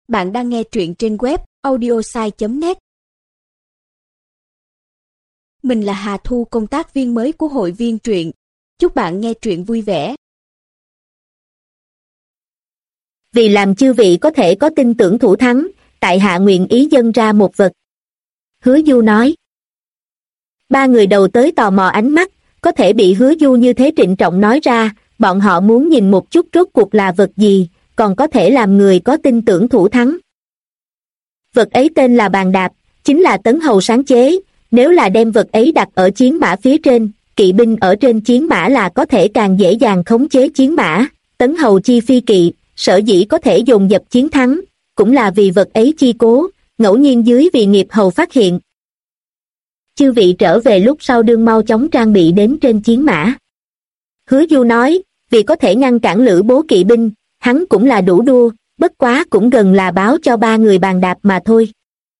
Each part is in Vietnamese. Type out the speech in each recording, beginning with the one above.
Bạn đang nghe truyện trên web audiosai.net. Mình là Hà Thu, công tác viên mới của hội viên truyện. Chúc bạn nghe truyện vui vẻ. Vì làm chư vị có thể có tin tưởng thủ thắng, tại hạ nguyện ý dâng ra một vật. Hứa Du nói. Ba người đầu tới tò mò ánh mắt, có thể bị Hứa Du như thế trịnh trọng nói ra, bọn họ muốn nhìn một chút rốt cuộc là vật gì, còn có thể làm người có tin tưởng thủ thắng. Vật ấy tên là bàn đạp, chính là Tấn Hầu sáng chế, nếu là đem vật ấy đặt ở chiến mã phía trên, kỵ binh ở trên chiến mã là có thể càng dễ dàng khống chế chiến mã. Tấn Hầu chi phi kỵ, sở dĩ có thể dồn dập chiến thắng, cũng là vì vật ấy chi cố, ngẫu nhiên dưới vì nghiệp hầu phát hiện. Chư vị trở về lúc sau đương mau chóng trang bị đến trên chiến mã. Hứa Du nói, vì có thể ngăn cản Lữ Bố kỵ binh, hắn cũng là đủ đua, bất quá cũng gần là báo cho ba người bàn đạp mà thôi.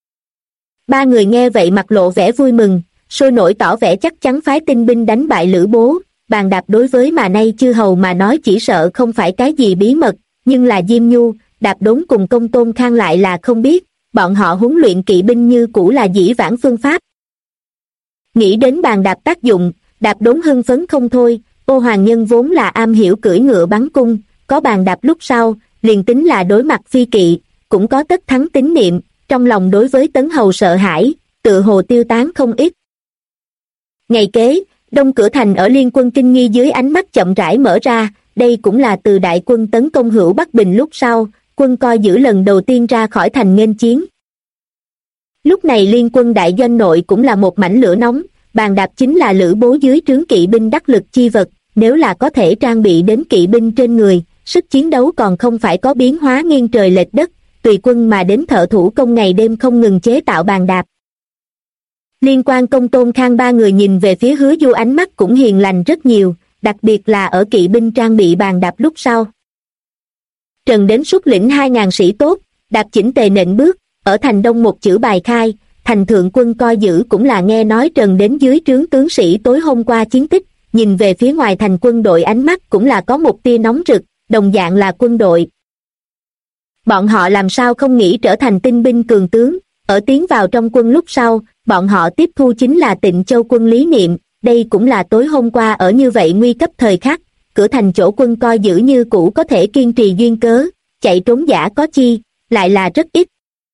Ba người nghe vậy mặt lộ vẻ vui mừng, sôi nổi tỏ vẻ chắc chắn phái tinh binh đánh bại Lữ Bố. Bàn đạp đối với mà nay chư hầu mà nói chỉ sợ không phải cái gì bí mật, nhưng là Diêm Nhu, Đạp Đốn cùng Công Tôn Khang lại là không biết, bọn họ huấn luyện kỵ binh như cũ là dĩ vãng phương pháp. Nghĩ đến bàn đạp tác dụng, Đạp Đốn hưng phấn không thôi. Ô Hoàng Nhân vốn là am hiểu cưỡi ngựa bắn cung, có bàn đạp lúc sau, liền tính là đối mặt phi kỵ, cũng có tất thắng tín niệm, trong lòng đối với Tấn Hầu sợ hãi, tự hồ tiêu tán không ít. Ngày kế, đông cửa thành ở liên quân kinh nghi dưới ánh mắt chậm rãi mở ra, đây cũng là từ đại quân tấn công Hữu Bắc Bình lúc sau, quân coi giữ lần đầu tiên ra khỏi thành nghênh chiến. Lúc này liên quân đại doanh nội cũng là một mảnh lửa nóng, bàn đạp chính là Lữ Bố dưới trướng kỵ binh đắc lực chi vật, nếu là có thể trang bị đến kỵ binh trên người, sức chiến đấu còn không phải có biến hóa nghiêng trời lệch đất, tùy quân mà đến thợ thủ công ngày đêm không ngừng chế tạo bàn đạp. Liên quan Công Tôn Khang ba người nhìn về phía Hứa Du ánh mắt cũng hiền lành rất nhiều, đặc biệt là ở kỵ binh trang bị bàn đạp lúc sau. Trần đến xuất lĩnh 2.000 sĩ tốt, đạp chỉnh tề nện bước, ở thành đông một chữ bài khai, thành thượng quân coi giữ cũng là nghe nói Trần đến dưới trướng tướng sĩ tối hôm qua chiến tích, nhìn về phía ngoài thành quân đội ánh mắt cũng là có một tia nóng rực, đồng dạng là quân đội. Bọn họ làm sao không nghĩ trở thành tinh binh cường tướng, ở tiến vào trong quân lúc sau, bọn họ tiếp thu chính là Tịnh Châu quân lý niệm, đây cũng là tối hôm qua ở như vậy nguy cấp thời khắc, cửa thành chỗ quân coi giữ như cũ có thể kiên trì duyên cớ, chạy trốn giả có chi, lại là rất ít.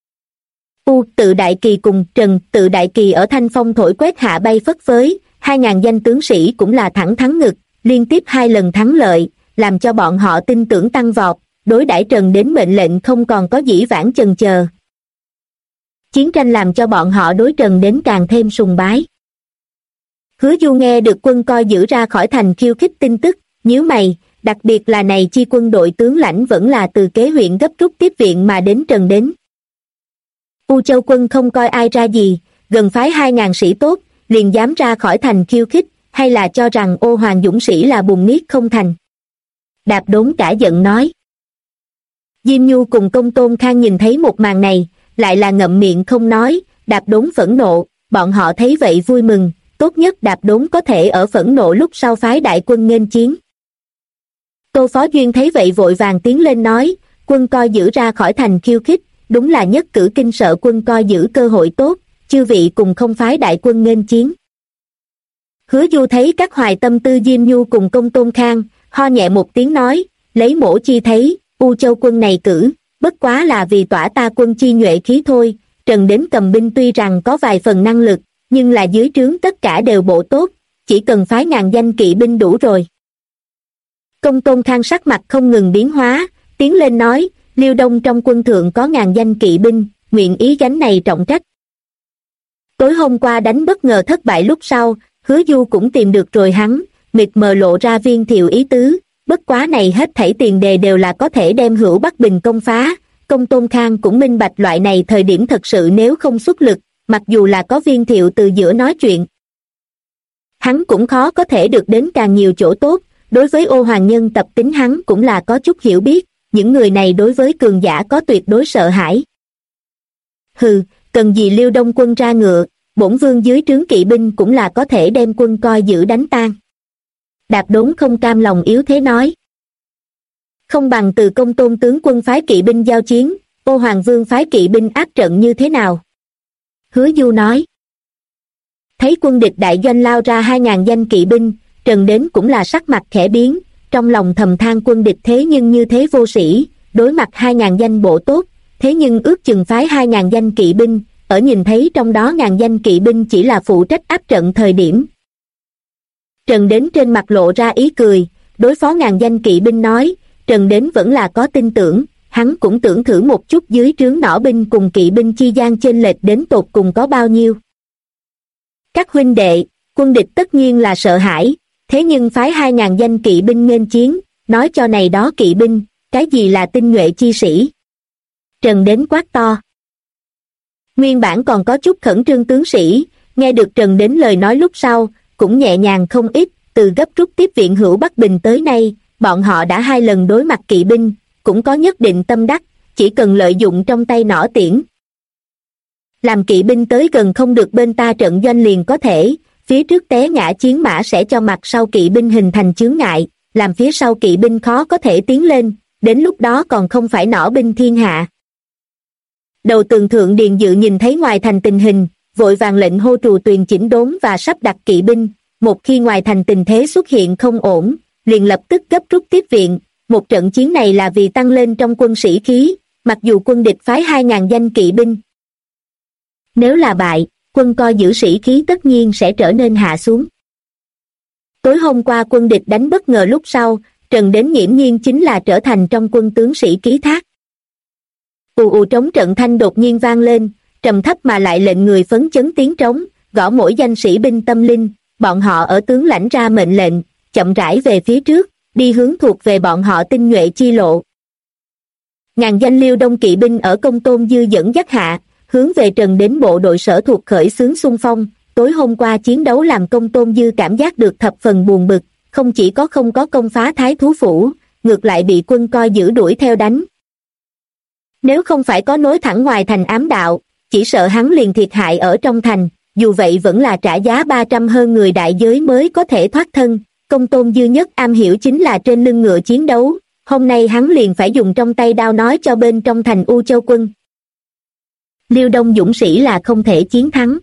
Tự Đại Kỳ cùng Trần Tự Đại Kỳ ở thanh phong thổi quét hạ bay phất phới, 2.000 danh tướng sĩ cũng là thẳng thắng ngực, liên tiếp 2 lần thắng lợi, làm cho bọn họ tin tưởng tăng vọt, đối đãi Trần đến mệnh lệnh không còn có dĩ vãng chần chờ. Chiến tranh làm cho bọn họ đối Trần đến càng thêm sùng bái. Hứa Du nghe được quân coi giữ ra khỏi thành khiêu khích tin tức, nhíu mày, đặc biệt là này chi quân đội tướng lãnh vẫn là từ kế huyện gấp rút tiếp viện mà đến Trần đến. U Châu quân không coi ai ra gì, gần phái 2.000 sĩ tốt, liền dám ra khỏi thành khiêu khích, hay là cho rằng Ô Hoàng dũng sĩ là bùn niết không thành. Đạp Đốn cả giận nói. Diêm Nhu cùng Công Tôn Khang nhìn thấy một màn này, lại là ngậm miệng không nói, Đạp Đốn phẫn nộ, bọn họ thấy vậy vui mừng, tốt nhất Đạp Đốn có thể ở phẫn nộ lúc sau phái đại quân nghênh chiến. Tô Phó Duyên thấy vậy vội vàng tiến lên nói, quân coi giữ ra khỏi thành khiêu khích, đúng là nhất cử kinh sợ quân coi giữ cơ hội tốt, chư vị cùng không phái đại quân nghênh chiến. Hứa Du thấy các hoài tâm tư Diêm Nhu cùng Công Tôn Khang, ho nhẹ một tiếng nói, lấy mổ chi thấy, U Châu quân này cử, bất quá là vì tỏa ta quân chi nhuệ khí thôi, Trần đến cầm binh tuy rằng có vài phần năng lực, nhưng là dưới trướng tất cả đều bộ tốt, chỉ cần phái 1.000 danh kỵ binh đủ rồi. Công Tôn Khang sắc mặt không ngừng biến hóa, tiến lên nói, Liêu Đông trong quân thượng có 1.000 danh kỵ binh, nguyện ý gánh này trọng trách. Tối hôm qua đánh bất ngờ thất bại lúc sau, Hứa Du cũng tìm được rồi hắn, mịt mờ lộ ra viên thiệu ý tứ, bất quá này hết thảy tiền đề đều là có thể đem Hữu Bắc Bình công phá. Công Tôn Khang cũng minh bạch loại này thời điểm thật sự nếu không xuất lực, mặc dù là có viên thiệu từ giữa nói chuyện, hắn cũng khó có thể được đến càng nhiều chỗ tốt. Đối với Ô Hoàng Nhân tập tính hắn cũng là có chút hiểu biết, những người này đối với cường giả có tuyệt đối sợ hãi. Hừ, cần gì Liêu Đông quân ra ngựa, bổn vương dưới trướng kỵ binh cũng là có thể đem quân coi giữ đánh tan. Đạp Đốn không cam lòng yếu thế nói. Không bằng từ Công Tôn tướng quân phái kỵ binh giao chiến, Ô Hoàng Vương phái kỵ binh áp trận như thế nào? Hứa Du nói. Thấy quân địch đại doanh lao ra 2.000 danh kỵ binh, Trần Đến cũng là sắc mặt khẽ biến, trong lòng thầm than quân địch thế nhưng như thế vô sĩ, đối mặt 2.000 danh bộ tốt, thế nhưng ước chừng phái 2.000 danh kỵ binh, ở nhìn thấy trong đó 1.000 danh kỵ binh chỉ là phụ trách áp trận thời điểm. Trần Đến trên mặt lộ ra ý cười, đối phó 1.000 danh kỵ binh nói, Trần Đến vẫn là có tin tưởng, hắn cũng tưởng thử một chút dưới trướng nỏ binh cùng kỵ binh chi gian chênh lệch đến tột cùng có bao nhiêu. Các huynh đệ, quân địch tất nhiên là sợ hãi, thế nhưng phái 2.000 danh kỵ binh nghênh chiến, nói cho này đó kỵ binh, cái gì là tinh nhuệ chi sĩ. Trần Đến quát to. Nguyên bản còn có chút khẩn trương tướng sĩ, nghe được Trần Đến lời nói lúc sau, cũng nhẹ nhàng không ít, từ gấp rút tiếp viện hữu Bắc Bình tới nay, bọn họ đã 2 lần đối mặt kỵ binh, cũng có nhất định tâm đắc, chỉ cần lợi dụng trong tay nỏ tiễn. Làm kỵ binh tới gần không được bên ta trận doanh liền có thể, phía trước té ngã chiến mã sẽ cho mặt sau kỵ binh hình thành chướng ngại, làm phía sau kỵ binh khó có thể tiến lên, đến lúc đó còn không phải nỏ binh thiên hạ. Đầu tường thượng Điền Dự nhìn thấy ngoài thành tình hình, vội vàng lệnh hô trù tuyền chỉnh đốn và sắp đặt kỵ binh, một khi ngoài thành tình thế xuất hiện không ổn, liền lập tức gấp rút tiếp viện, một trận chiến này là vì tăng lên trong quân sĩ khí, mặc dù quân địch phái 2.000 danh kỵ binh. Nếu là bại, quân coi giữ sĩ khí tất nhiên sẽ trở nên hạ xuống. Tối hôm qua quân địch đánh bất ngờ lúc sau, Trần Đến nghiễm nhiên chính là trở thành trong quân tướng sĩ ký thác. Ù ù trống trận thanh đột nhiên vang lên, trầm thấp mà lại lệnh người phấn chấn tiếng trống, gõ mỗi danh sĩ binh tâm linh, bọn họ ở tướng lãnh ra mệnh lệnh, chậm rãi về phía trước, đi hướng thuộc về bọn họ tinh nhuệ chi lộ. 1.000 danh Liêu Đông kỵ binh ở Công Tôn Dư dẫn dắt hạ, hướng về Trần Đến bộ đội sở thuộc khởi xướng xung phong. Tối hôm qua chiến đấu làm Công Tôn Dư cảm giác được thập phần buồn bực, không chỉ không có công phá Thái Thú Phủ, ngược lại bị quân coi giữ đuổi theo đánh. Nếu không phải có nối thẳng ngoài thành ám đạo, chỉ sợ hắn liền thiệt hại ở trong thành, dù vậy vẫn là trả giá 300 hơn người đại giới mới có thể thoát thân. Công Tôn Dư nhất am hiểu chính là trên lưng ngựa chiến đấu, hôm nay hắn liền phải dùng trong tay đao nói cho bên trong thành U Châu quân. Liêu Đông dũng sĩ là không thể chiến thắng.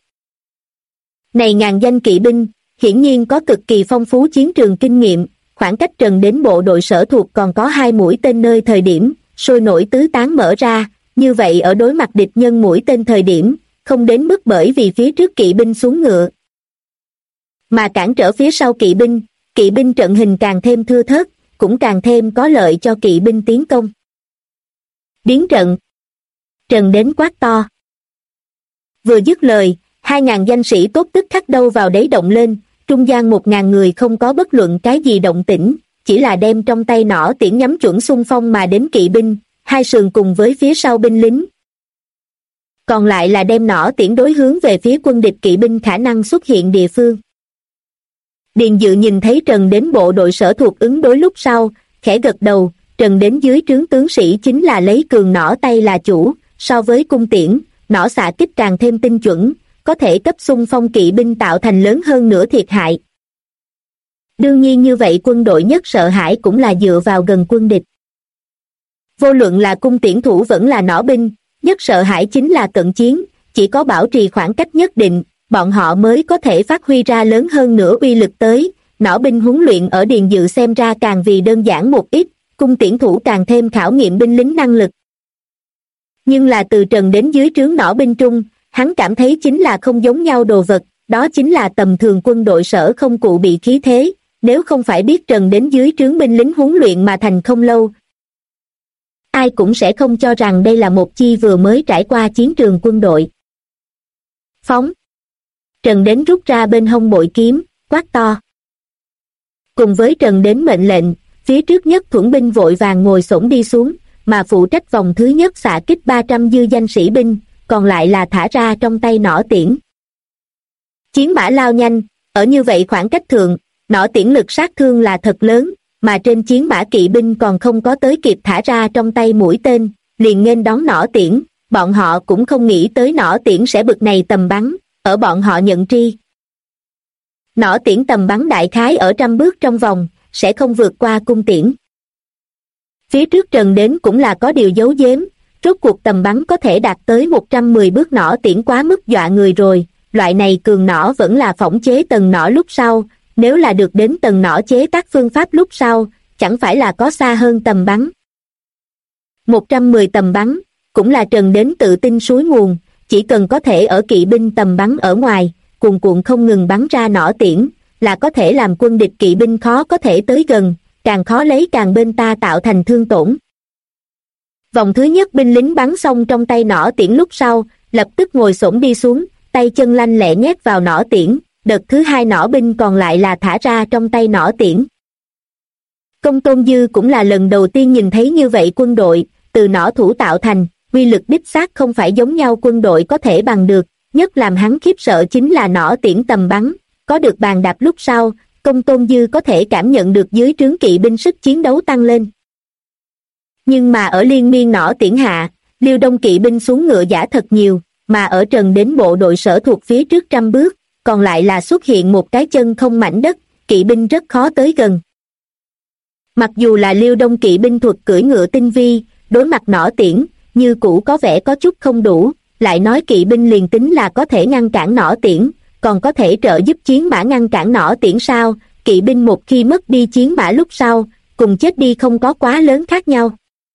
Này 1.000 danh kỵ binh, hiển nhiên có cực kỳ phong phú chiến trường kinh nghiệm, khoảng cách Trần Đến bộ đội sở thuộc còn có 2 mũi tên nơi thời điểm, sôi nổi tứ tán mở ra, như vậy ở đối mặt địch nhân mũi tên thời điểm, không đến mức bởi vì phía trước kỵ binh xuống ngựa, mà cản trở phía sau kỵ binh trận hình càng thêm thưa thớt, cũng càng thêm có lợi cho kỵ binh tiến công. Biến trận. Trần Đến quát to. Vừa dứt lời, 2.000 danh sĩ tốt tức khắc đâu vào đấy động lên, trung gian 1.000 người không có bất luận cái gì động tĩnh, chỉ là đem trong tay nỏ tiễn nhắm chuẩn xung phong mà đến kỵ binh, 2 sườn cùng với phía sau binh lính. Còn lại là đem nỏ tiễn đối hướng về phía quân địch kỵ binh khả năng xuất hiện địa phương. Điền Dự nhìn thấy Trần Đến bộ đội sở thuộc ứng đối lúc sau, khẽ gật đầu, Trần Đến dưới trướng tướng sĩ chính là lấy cường nỏ tay là chủ, so với cung tiễn, nỏ xạ kích càng thêm tinh chuẩn, có thể cấp xung phong kỵ binh tạo thành lớn hơn nữa thiệt hại. Đương nhiên như vậy quân đội nhất sợ hãi cũng là dựa vào gần quân địch. Vô luận là cung tiễn thủ vẫn là nỏ binh, nhất sợ hãi chính là cận chiến, chỉ có bảo trì khoảng cách nhất định, bọn họ mới có thể phát huy ra lớn hơn nữa uy lực tới. Nỏ binh huấn luyện ở Điền Dự xem ra càng vì đơn giản một ít, cung tiễn thủ càng thêm khảo nghiệm binh lính năng lực. Nhưng là từ Trần Đến dưới trướng nỏ binh trung, hắn cảm thấy chính là không giống nhau đồ vật, đó chính là tầm thường quân đội sở không cụ bị khí thế, nếu không phải biết Trần Đến dưới trướng binh lính huấn luyện mà thành không lâu, ai cũng sẽ không cho rằng đây là một chi vừa mới trải qua chiến trường quân đội. Phóng. Trần Đến rút ra bên hông bội kiếm, quát to. Cùng với Trần Đến mệnh lệnh, phía trước nhất thuẫn binh vội vàng ngồi xổm đi xuống, mà phụ trách vòng thứ nhất xạ kích 300 dư danh sĩ binh, còn lại là thả ra trong tay nỏ tiễn. Chiến mã lao nhanh, ở như vậy khoảng cách thượng, nỏ tiễn lực sát thương là thật lớn, mà trên chiến mã kỵ binh còn không có tới kịp thả ra trong tay mũi tên, liền nghênh đón nỏ tiễn, bọn họ cũng không nghĩ tới nỏ tiễn sẽ bực này tầm bắn, ở bọn họ nhận tri. Nỏ tiễn tầm bắn đại khái ở 100 bước trong vòng, sẽ không vượt qua cung tiễn. Phía trước Trần Đến cũng là có điều giấu giếm, rốt cuộc tầm bắn có thể đạt tới 110 bước nỏ tiễn quá mức dọa người rồi, loại này cường nỏ vẫn là phỏng chế tầng nỏ lúc sau, nếu là được đến tầng nỏ chế tác phương pháp lúc sau, chẳng phải là có xa hơn tầm bắn. 110 tầm bắn, cũng là Trần Đến tự tin suối nguồn, chỉ cần có thể ở kỵ binh tầm bắn ở ngoài, cuồn cuộn không ngừng bắn ra nỏ tiễn, là có thể làm quân địch kỵ binh khó có thể tới gần, càng khó lấy càng bên ta tạo thành thương tổn. Vòng thứ nhất binh lính bắn xong trong tay nỏ tiễn lúc sau, lập tức ngồi xổm đi xuống, tay chân lanh lẹ nhét vào nỏ tiễn, đợt thứ hai nỏ binh còn lại là thả ra trong tay nỏ tiễn. Công Tôn Dư cũng là lần đầu tiên nhìn thấy như vậy quân đội, từ nỏ thủ tạo thành, uy lực đích xác không phải giống nhau quân đội có thể bằng được, nhất làm hắn khiếp sợ chính là nỏ tiễn tầm bắn, có được bàn đạp lúc sau, Công Tôn Dư có thể cảm nhận được dưới trướng kỵ binh sức chiến đấu tăng lên. Nhưng mà ở liên miên nỏ tiễn hạ, Liêu Đông kỵ binh xuống ngựa giả thật nhiều, mà ở Trần Đến bộ đội sở thuộc phía trước 100 bước, còn lại là xuất hiện một cái chân không mảnh đất, kỵ binh rất khó tới gần. Mặc dù là Liêu Đông kỵ binh thuật cưỡi ngựa tinh vi, đối mặt nỏ tiễn, như cũ có vẻ có chút không đủ, lại nói kỵ binh liền tính là có thể ngăn cản nỏ tiễn, còn có thể trợ giúp chiến mã ngăn cản nỏ tiễn sao, kỵ binh một khi mất đi chiến mã lúc sau, cùng chết đi không có quá lớn khác nhau.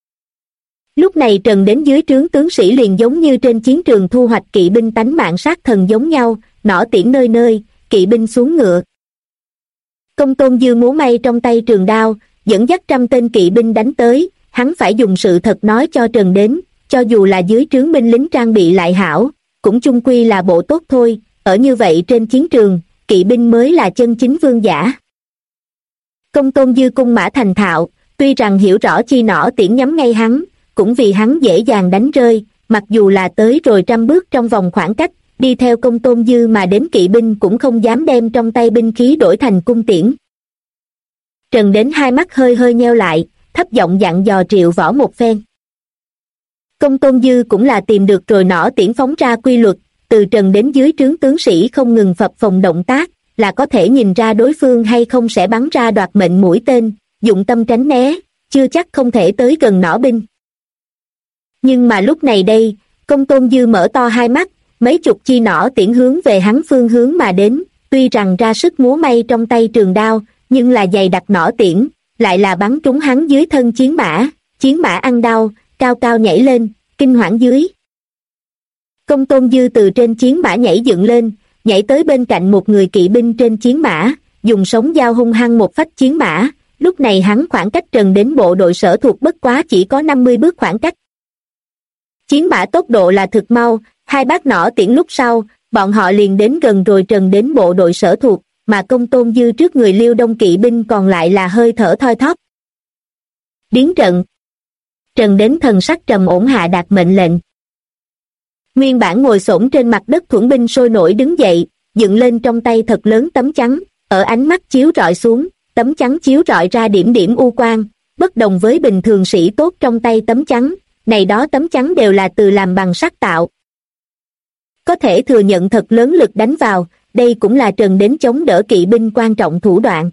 Lúc này Trần Đến dưới trướng tướng sĩ liền giống như trên chiến trường thu hoạch kỵ binh tánh mạng sát thần giống nhau, nỏ tiễn nơi nơi, kỵ binh xuống ngựa. Công Tôn Dư múa may trong tay trường đao, dẫn dắt 100 tên kỵ binh đánh tới, hắn phải dùng sự thật nói cho Trần Đến, cho dù là dưới trướng binh lính trang bị lại hảo, cũng chung quy là bộ tốt thôi, ở như vậy trên chiến trường, kỵ binh mới là chân chính vương giả. Công Tôn Dư cung mã thành thạo, tuy rằng hiểu rõ chi nỏ tiễn nhắm ngay hắn, cũng vì hắn dễ dàng đánh rơi, mặc dù là tới rồi 100 bước trong vòng khoảng cách, đi theo Công Tôn Dư mà đến kỵ binh cũng không dám đem trong tay binh khí đổi thành cung tiễn. Trần Đến hai mắt hơi hơi nheo lại, thấp giọng dặn dò Triệu Võ một phen. Công Tôn Dư cũng là tìm được rồi nỏ tiễn phóng ra quy luật, từ Trần Đến dưới trướng tướng sĩ không ngừng phập phồng động tác, là có thể nhìn ra đối phương hay không sẽ bắn ra đoạt mệnh mũi tên, dụng tâm tránh né, chưa chắc không thể tới gần nỏ binh. Nhưng mà lúc này đây, Công Tôn Dư mở to hai mắt, mấy chục chi nỏ tiễn hướng về hắn phương hướng mà đến, tuy rằng ra sức múa may trong tay trường đao, nhưng là dày đặc nỏ tiễn, lại là bắn trúng hắn dưới thân chiến mã ăn đau, cao cao nhảy lên, kinh hoảng dưới. Công Tôn Dư từ trên chiến mã nhảy dựng lên, nhảy tới bên cạnh một người kỵ binh trên chiến mã, dùng sống dao hung hăng một phách chiến mã, lúc này hắn khoảng cách Trần Đến bộ đội sở thuộc bất quá chỉ có 50 bước khoảng cách. Chiến mã tốc độ là thực mau, hai bát nỏ tiễn lúc sau, bọn họ liền đến gần rồi Trần Đến bộ đội sở thuộc, mà Công Tôn Dư trước người Liêu Đông kỵ binh còn lại là hơi thở thoi thóp. Điến trận. Trần Đến thần sắc trầm ổn hạ đạt mệnh lệnh. Nguyên bản ngồi xổm trên mặt đất thuẫn binh sôi nổi đứng dậy, dựng lên trong tay thật lớn tấm chắn, ở ánh mắt chiếu rọi xuống, tấm chắn chiếu rọi ra điểm điểm u quang, bất đồng với bình thường sĩ tốt trong tay tấm chắn, này đó tấm chắn đều là từ làm bằng sắt tạo. Có thể thừa nhận thật lớn lực đánh vào, đây cũng là Trần Đến chống đỡ kỵ binh quan trọng thủ đoạn.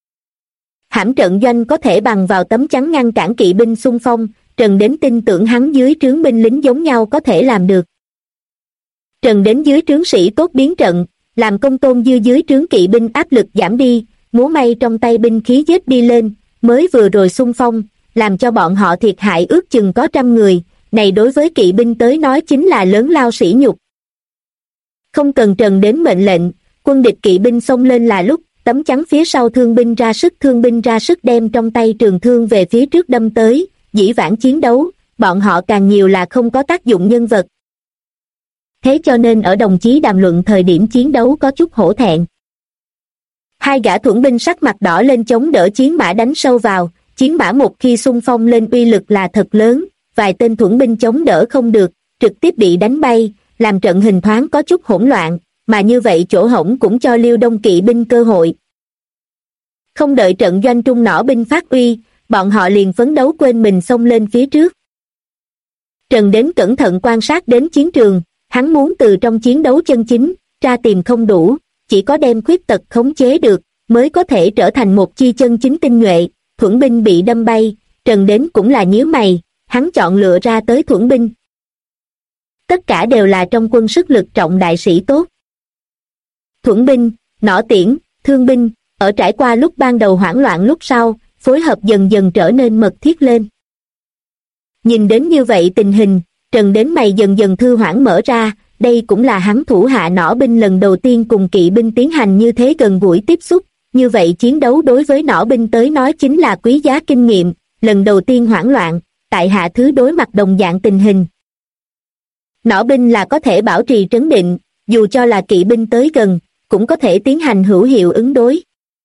Hãm trận doanh có thể bằng vào tấm chắn ngăn cản kỵ binh xung phong, Trần Đến tin tưởng hắn dưới trướng binh lính giống nhau có thể làm được. Trần Đến dưới trướng sĩ tốt biến trận, làm Công Tôn Dư dưới trướng kỵ binh áp lực giảm đi, múa may trong tay binh khí giết đi lên, mới vừa rồi xung phong, làm cho bọn họ thiệt hại ước chừng có 100 người, này đối với kỵ binh tới nói chính là lớn lao sỉ nhục. Không cần Trần Đến mệnh lệnh, quân địch kỵ binh xông lên là lúc, tấm chắn phía sau thương binh ra sức đem trong tay trường thương về phía trước đâm tới, dĩ vãng chiến đấu, bọn họ càng nhiều là không có tác dụng nhân vật. Thế cho nên ở đồng chí đàm luận thời điểm chiến đấu có chút hổ thẹn. Hai gã thuẫn binh sắc mặt đỏ lên chống đỡ chiến mã đánh sâu vào, chiến mã một khi xung phong lên uy lực là thật lớn, vài tên thuẫn binh chống đỡ không được, trực tiếp bị đánh bay, làm trận hình thoáng có chút hỗn loạn, mà như vậy chỗ hổng cũng cho Liêu Đông kỵ binh cơ hội. Không đợi trận doanh trung nỏ binh phát uy, bọn họ liền phấn đấu quên mình xông lên phía trước. Trần Đến cẩn thận quan sát đến chiến trường, hắn muốn từ trong chiến đấu chân chính, tra tìm không đủ, chỉ có đem khuyết tật khống chế được, mới có thể trở thành một chi chân chính tinh nhuệ. Thuẫn binh bị đâm bay, Trần Đến cũng là nhíu mày, hắn chọn lựa ra tới thuẫn binh. Tất cả đều là trong quân sức lực trọng đại sĩ tốt. Thuẫn binh, nỏ tiễn, thương binh, ở trải qua lúc ban đầu hoảng loạn lúc sau, phối hợp dần dần trở nên mật thiết lên. Nhìn đến như vậy tình hình, Trần đến mày dần dần thư hoãn mở ra, đây cũng là hắn thủ hạ nỏ binh lần đầu tiên cùng kỵ binh tiến hành như thế gần gũi tiếp xúc, như vậy chiến đấu đối với nỏ binh tới nói chính là quý giá kinh nghiệm, lần đầu tiên hoảng loạn, tại hạ thứ đối mặt đồng dạng tình hình. Nỏ binh là có thể bảo trì trấn định, dù cho là kỵ binh tới gần, cũng có thể tiến hành hữu hiệu ứng đối.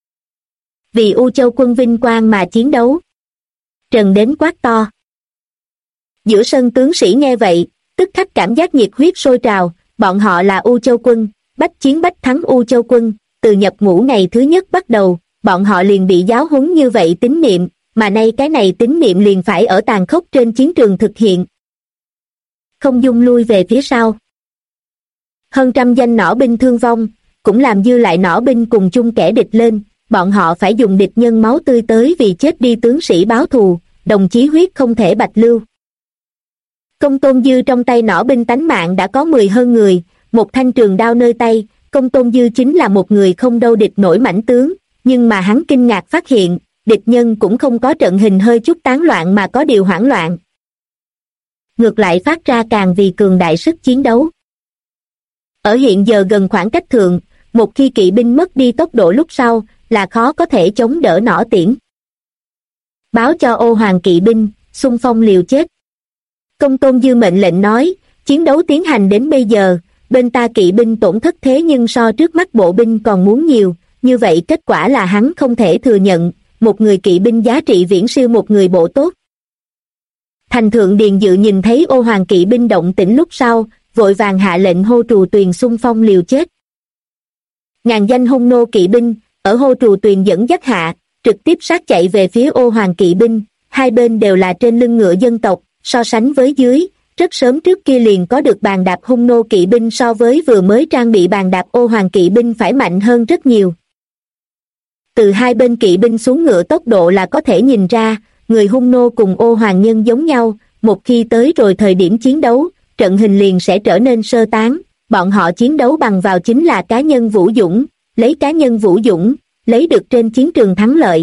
Vì U Châu quân vinh quang mà chiến đấu. Trần đến quát to. Giữa sân tướng sĩ nghe vậy, tức khắc cảm giác nhiệt huyết sôi trào, bọn họ là U Châu quân, bách chiến bách thắng U Châu quân, từ nhập ngũ ngày thứ nhất bắt đầu, bọn họ liền bị giáo huấn như vậy tín niệm, mà nay cái này tín niệm liền phải ở tàn khốc trên chiến trường thực hiện. Không dung lui về phía sau. Hơn trăm danh nỏ binh thương vong, cũng làm dư lại nỏ binh cùng chung kẻ địch lên, bọn họ phải dùng địch nhân máu tươi tới vì chết đi tướng sĩ báo thù, đồng chí huyết không thể bạch lưu. Công Tôn Dư trong tay nỏ binh tánh mạng đã có 10 hơn người, một thanh trường đao nơi tay, Công Tôn Dư chính là một người không đâu địch nổi mãnh tướng, nhưng mà hắn kinh ngạc phát hiện, địch nhân cũng không có trận hình hơi chút tán loạn mà có điều hoảng loạn. Ngược lại phát ra càng vì cường đại sức chiến đấu. Ở hiện giờ gần khoảng cách thượng, một khi kỵ binh mất đi tốc độ lúc sau, là khó có thể chống đỡ nỏ tiễn. Báo cho Ô Hoàng kỵ binh, xung phong liều chết. Công Tôn Dư mệnh lệnh nói, chiến đấu tiến hành đến bây giờ, bên ta kỵ binh tổn thất thế nhưng so trước mắt bộ binh còn muốn nhiều, như vậy kết quả là hắn không thể thừa nhận, một người kỵ binh giá trị viễn siêu một người bộ tốt. Thành thượng Điền Dự nhìn thấy Ô Hoàng kỵ binh động tĩnh lúc sau, vội vàng hạ lệnh Hô Trù Tuyền xung phong liều chết. Ngàn danh hung nô kỵ binh, ở Hô Trù Tuyền dẫn dắt hạ, trực tiếp sát chạy về phía Ô Hoàng kỵ binh, hai bên đều là trên lưng ngựa dân tộc, so sánh với dưới, rất sớm trước kia liền có được bàn đạp hung nô kỵ binh so với vừa mới trang bị bàn đạp Ô Hoàng kỵ binh phải mạnh hơn rất nhiều. Từ hai bên kỵ binh xuống ngựa tốc độ là có thể nhìn ra, người hung nô cùng Ô Hoàng nhân giống nhau, một khi tới rồi thời điểm chiến đấu, trận hình liền sẽ trở nên sơ tán, bọn họ chiến đấu bằng vào chính là cá nhân vũ dũng, lấy cá nhân vũ dũng, lấy được trên chiến trường thắng lợi.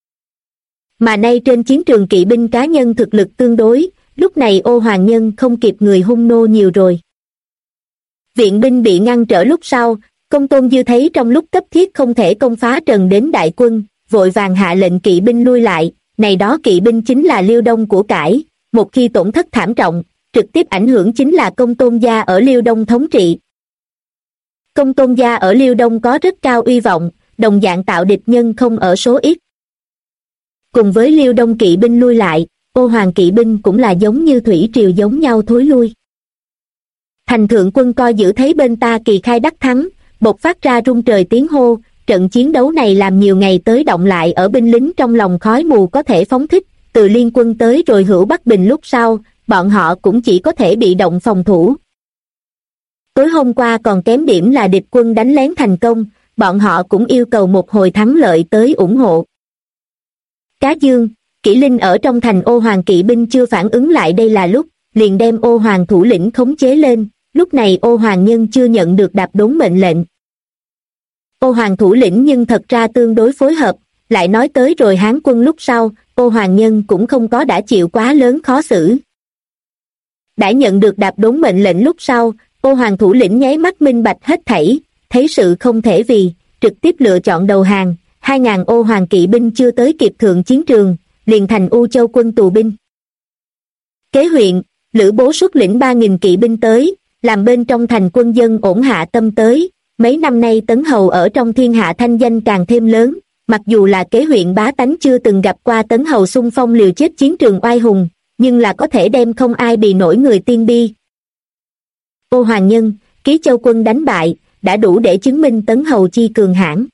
Mà nay trên chiến trường kỵ binh cá nhân thực lực tương đối, lúc này Ô Hoàng nhân không kịp người hung nô nhiều rồi. Viện binh bị ngăn trở lúc sau, Công Tôn Dư thấy trong lúc cấp thiết không thể công phá Trần đến đại quân, vội vàng hạ lệnh kỵ binh lui lại, này đó kỵ binh chính là Liêu Đông của cải, một khi tổn thất thảm trọng, trực tiếp ảnh hưởng chính là Công Tôn gia ở Liêu Đông thống trị. Công Tôn gia ở Liêu Đông có rất cao uy vọng, đồng dạng tạo địch nhân không ở số ít. Cùng với Liêu Đông kỵ binh lui lại, Ô Hoàng kỵ binh cũng là giống như thủy triều giống nhau thối lui. Thành thượng quân coi giữ thấy bên ta kỳ khai đắc thắng, bộc phát ra rung trời tiếng hô, trận chiến đấu này làm nhiều ngày tới động lại ở binh lính trong lòng khói mù có thể phóng thích, từ liên quân tới rồi Hữu Bắc Bình lúc sau, bọn họ cũng chỉ có thể bị động phòng thủ. Tối hôm qua còn kém điểm là địch quân đánh lén thành công, bọn họ cũng yêu cầu một hồi thắng lợi tới ủng hộ. Cá Dương, Kỷ Linh ở trong thành Ô Hoàng kỵ binh chưa phản ứng lại đây là lúc, liền đem Ô Hoàng thủ lĩnh khống chế lên, lúc này Ô Hoàng nhân chưa nhận được đạp đốn mệnh lệnh. Ô Hoàng thủ lĩnh nhưng thật ra tương đối phối hợp, lại nói tới rồi Hán quân lúc sau, Ô Hoàng nhân cũng không có đã chịu quá lớn khó xử. Đã nhận được đạp đốn mệnh lệnh lúc sau, Ô Hoàng thủ lĩnh nháy mắt minh bạch hết thảy, thấy sự không thể vì, trực tiếp lựa chọn đầu hàng, 2.000 Ô Hoàng kỵ binh chưa tới kịp thượng chiến trường, liền thành U Châu quân tù binh. Kế huyện, Lữ Bố xuất lĩnh 3.000 kỵ binh tới, làm bên trong thành quân dân ổn hạ tâm tới, mấy năm nay Tấn Hầu ở trong thiên hạ thanh danh càng thêm lớn, mặc dù là kế huyện bá tánh chưa từng gặp qua Tấn Hầu xung phong liều chết chiến trường oai hùng, nhưng là có thể đem không ai bì nổi người tiên bi. Ô Hoàng nhân, Ký Châu quân đánh bại, đã đủ để chứng minh Tấn Hầu chi cường hãn.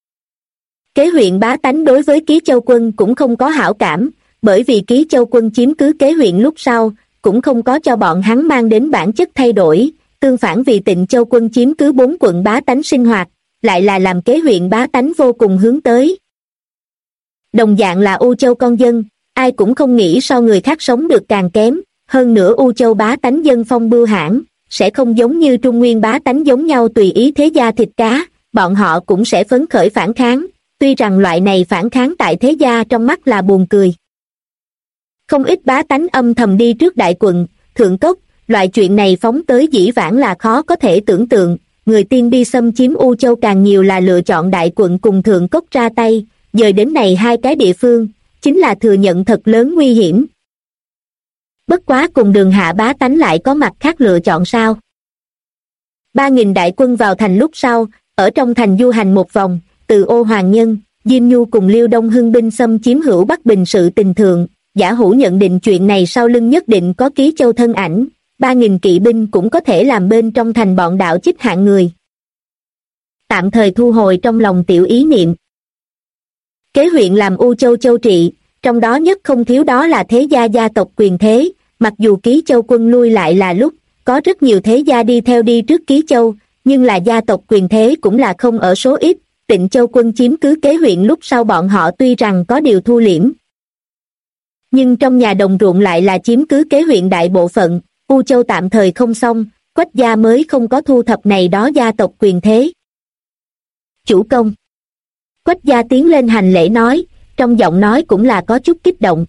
Kế huyện bá tánh đối với Ký Châu quân cũng không có hảo cảm, bởi vì Ký Châu quân chiếm cứ kế huyện lúc sau, cũng không có cho bọn hắn mang đến bản chất thay đổi, tương phản vì Tịnh Châu quân chiếm cứ 4 quận bá tánh sinh hoạt, lại là làm kế huyện bá tánh vô cùng hướng tới. Đồng dạng là U Châu con dân, ai cũng không nghĩ so người khác sống được càng kém, hơn nữa U Châu bá tánh dân phong bưu hãn, sẽ không giống như Trung Nguyên bá tánh giống nhau tùy ý thế gia thịt cá, bọn họ cũng sẽ phấn khởi phản kháng, tuy rằng loại này phản kháng tại thế gia trong mắt là buồn cười. Không ít bá tánh âm thầm đi trước đại quận, thượng cốc, loại chuyện này phóng tới dĩ vãng là khó có thể tưởng tượng, người tiên đi xâm chiếm U Châu càng nhiều là lựa chọn đại quận cùng thượng cốc ra tay, dời đến này hai cái địa phương, chính là thừa nhận thật lớn nguy hiểm. Bất quá cùng Đường Hạ bá tánh lại có mặt khác lựa chọn sao? 3.000 đại quân vào thành lúc sau, ở trong thành du hành một vòng, từ Ô Hoàng Nhân, Diêm Nhu cùng Liêu Đông Hưng binh xâm chiếm Hữu Bắc Bình sự tình thượng, Giả Hữu nhận định chuyện này sau lưng nhất định có Ký Châu thân ảnh, 3.000 kỵ binh cũng có thể làm bên trong thành bọn đạo chích hạng người. Tạm thời thu hồi trong lòng tiểu ý niệm. Kế huyện làm U Châu châu trị, trong đó nhất không thiếu đó là thế gia tộc quyền thế, mặc dù Ký Châu quân lui lại là lúc, có rất nhiều thế gia đi theo đi trước Ký Châu, nhưng là gia tộc quyền thế cũng là không ở số ít, Tịnh Châu quân chiếm cứ kế huyện lúc sau bọn họ tuy rằng có điều thu liễm. Nhưng trong nhà đồng ruộng lại là chiếm cứ kế huyện đại bộ phận, U Châu tạm thời không xong, Quách gia mới không có thu thập này đó gia tộc quyền thế. Chủ công. Quách gia tiến lên hành lễ nói, trong giọng nói cũng là có chút kích động.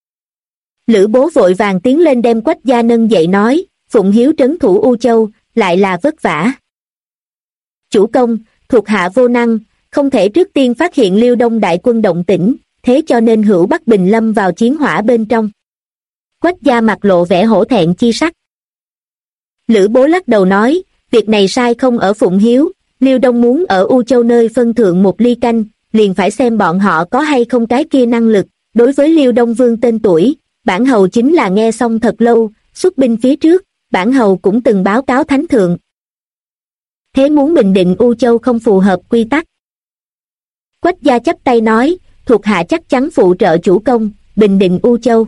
Lữ Bố vội vàng tiến lên đem Quách gia nâng dậy nói, phụng hiếu trấn thủ U Châu, lại là vất vả. Chủ công, thuộc hạ vô năng, không thể trước tiên phát hiện Liêu Đông đại quân động tĩnh, thế cho nên Hữu Bắc Bình lâm vào chiến hỏa bên trong. Quách gia mặt lộ vẻ hổ thẹn chi sắc. Lữ Bố lắc đầu nói, việc này sai không ở phụng hiếu, Liêu Đông muốn ở U Châu nơi phân thượng một ly canh, liền phải xem bọn họ có hay không cái kia năng lực. Đối với Liêu Đông Vương tên tuổi, bản hầu chính là nghe xong thật lâu, xuất binh phía trước, bản hầu cũng từng báo cáo thánh thượng. Thế muốn bình định U Châu không phù hợp quy tắc. Quách gia chắp tay nói, thuộc hạ chắc chắn phụ trợ chủ công, bình định U Châu.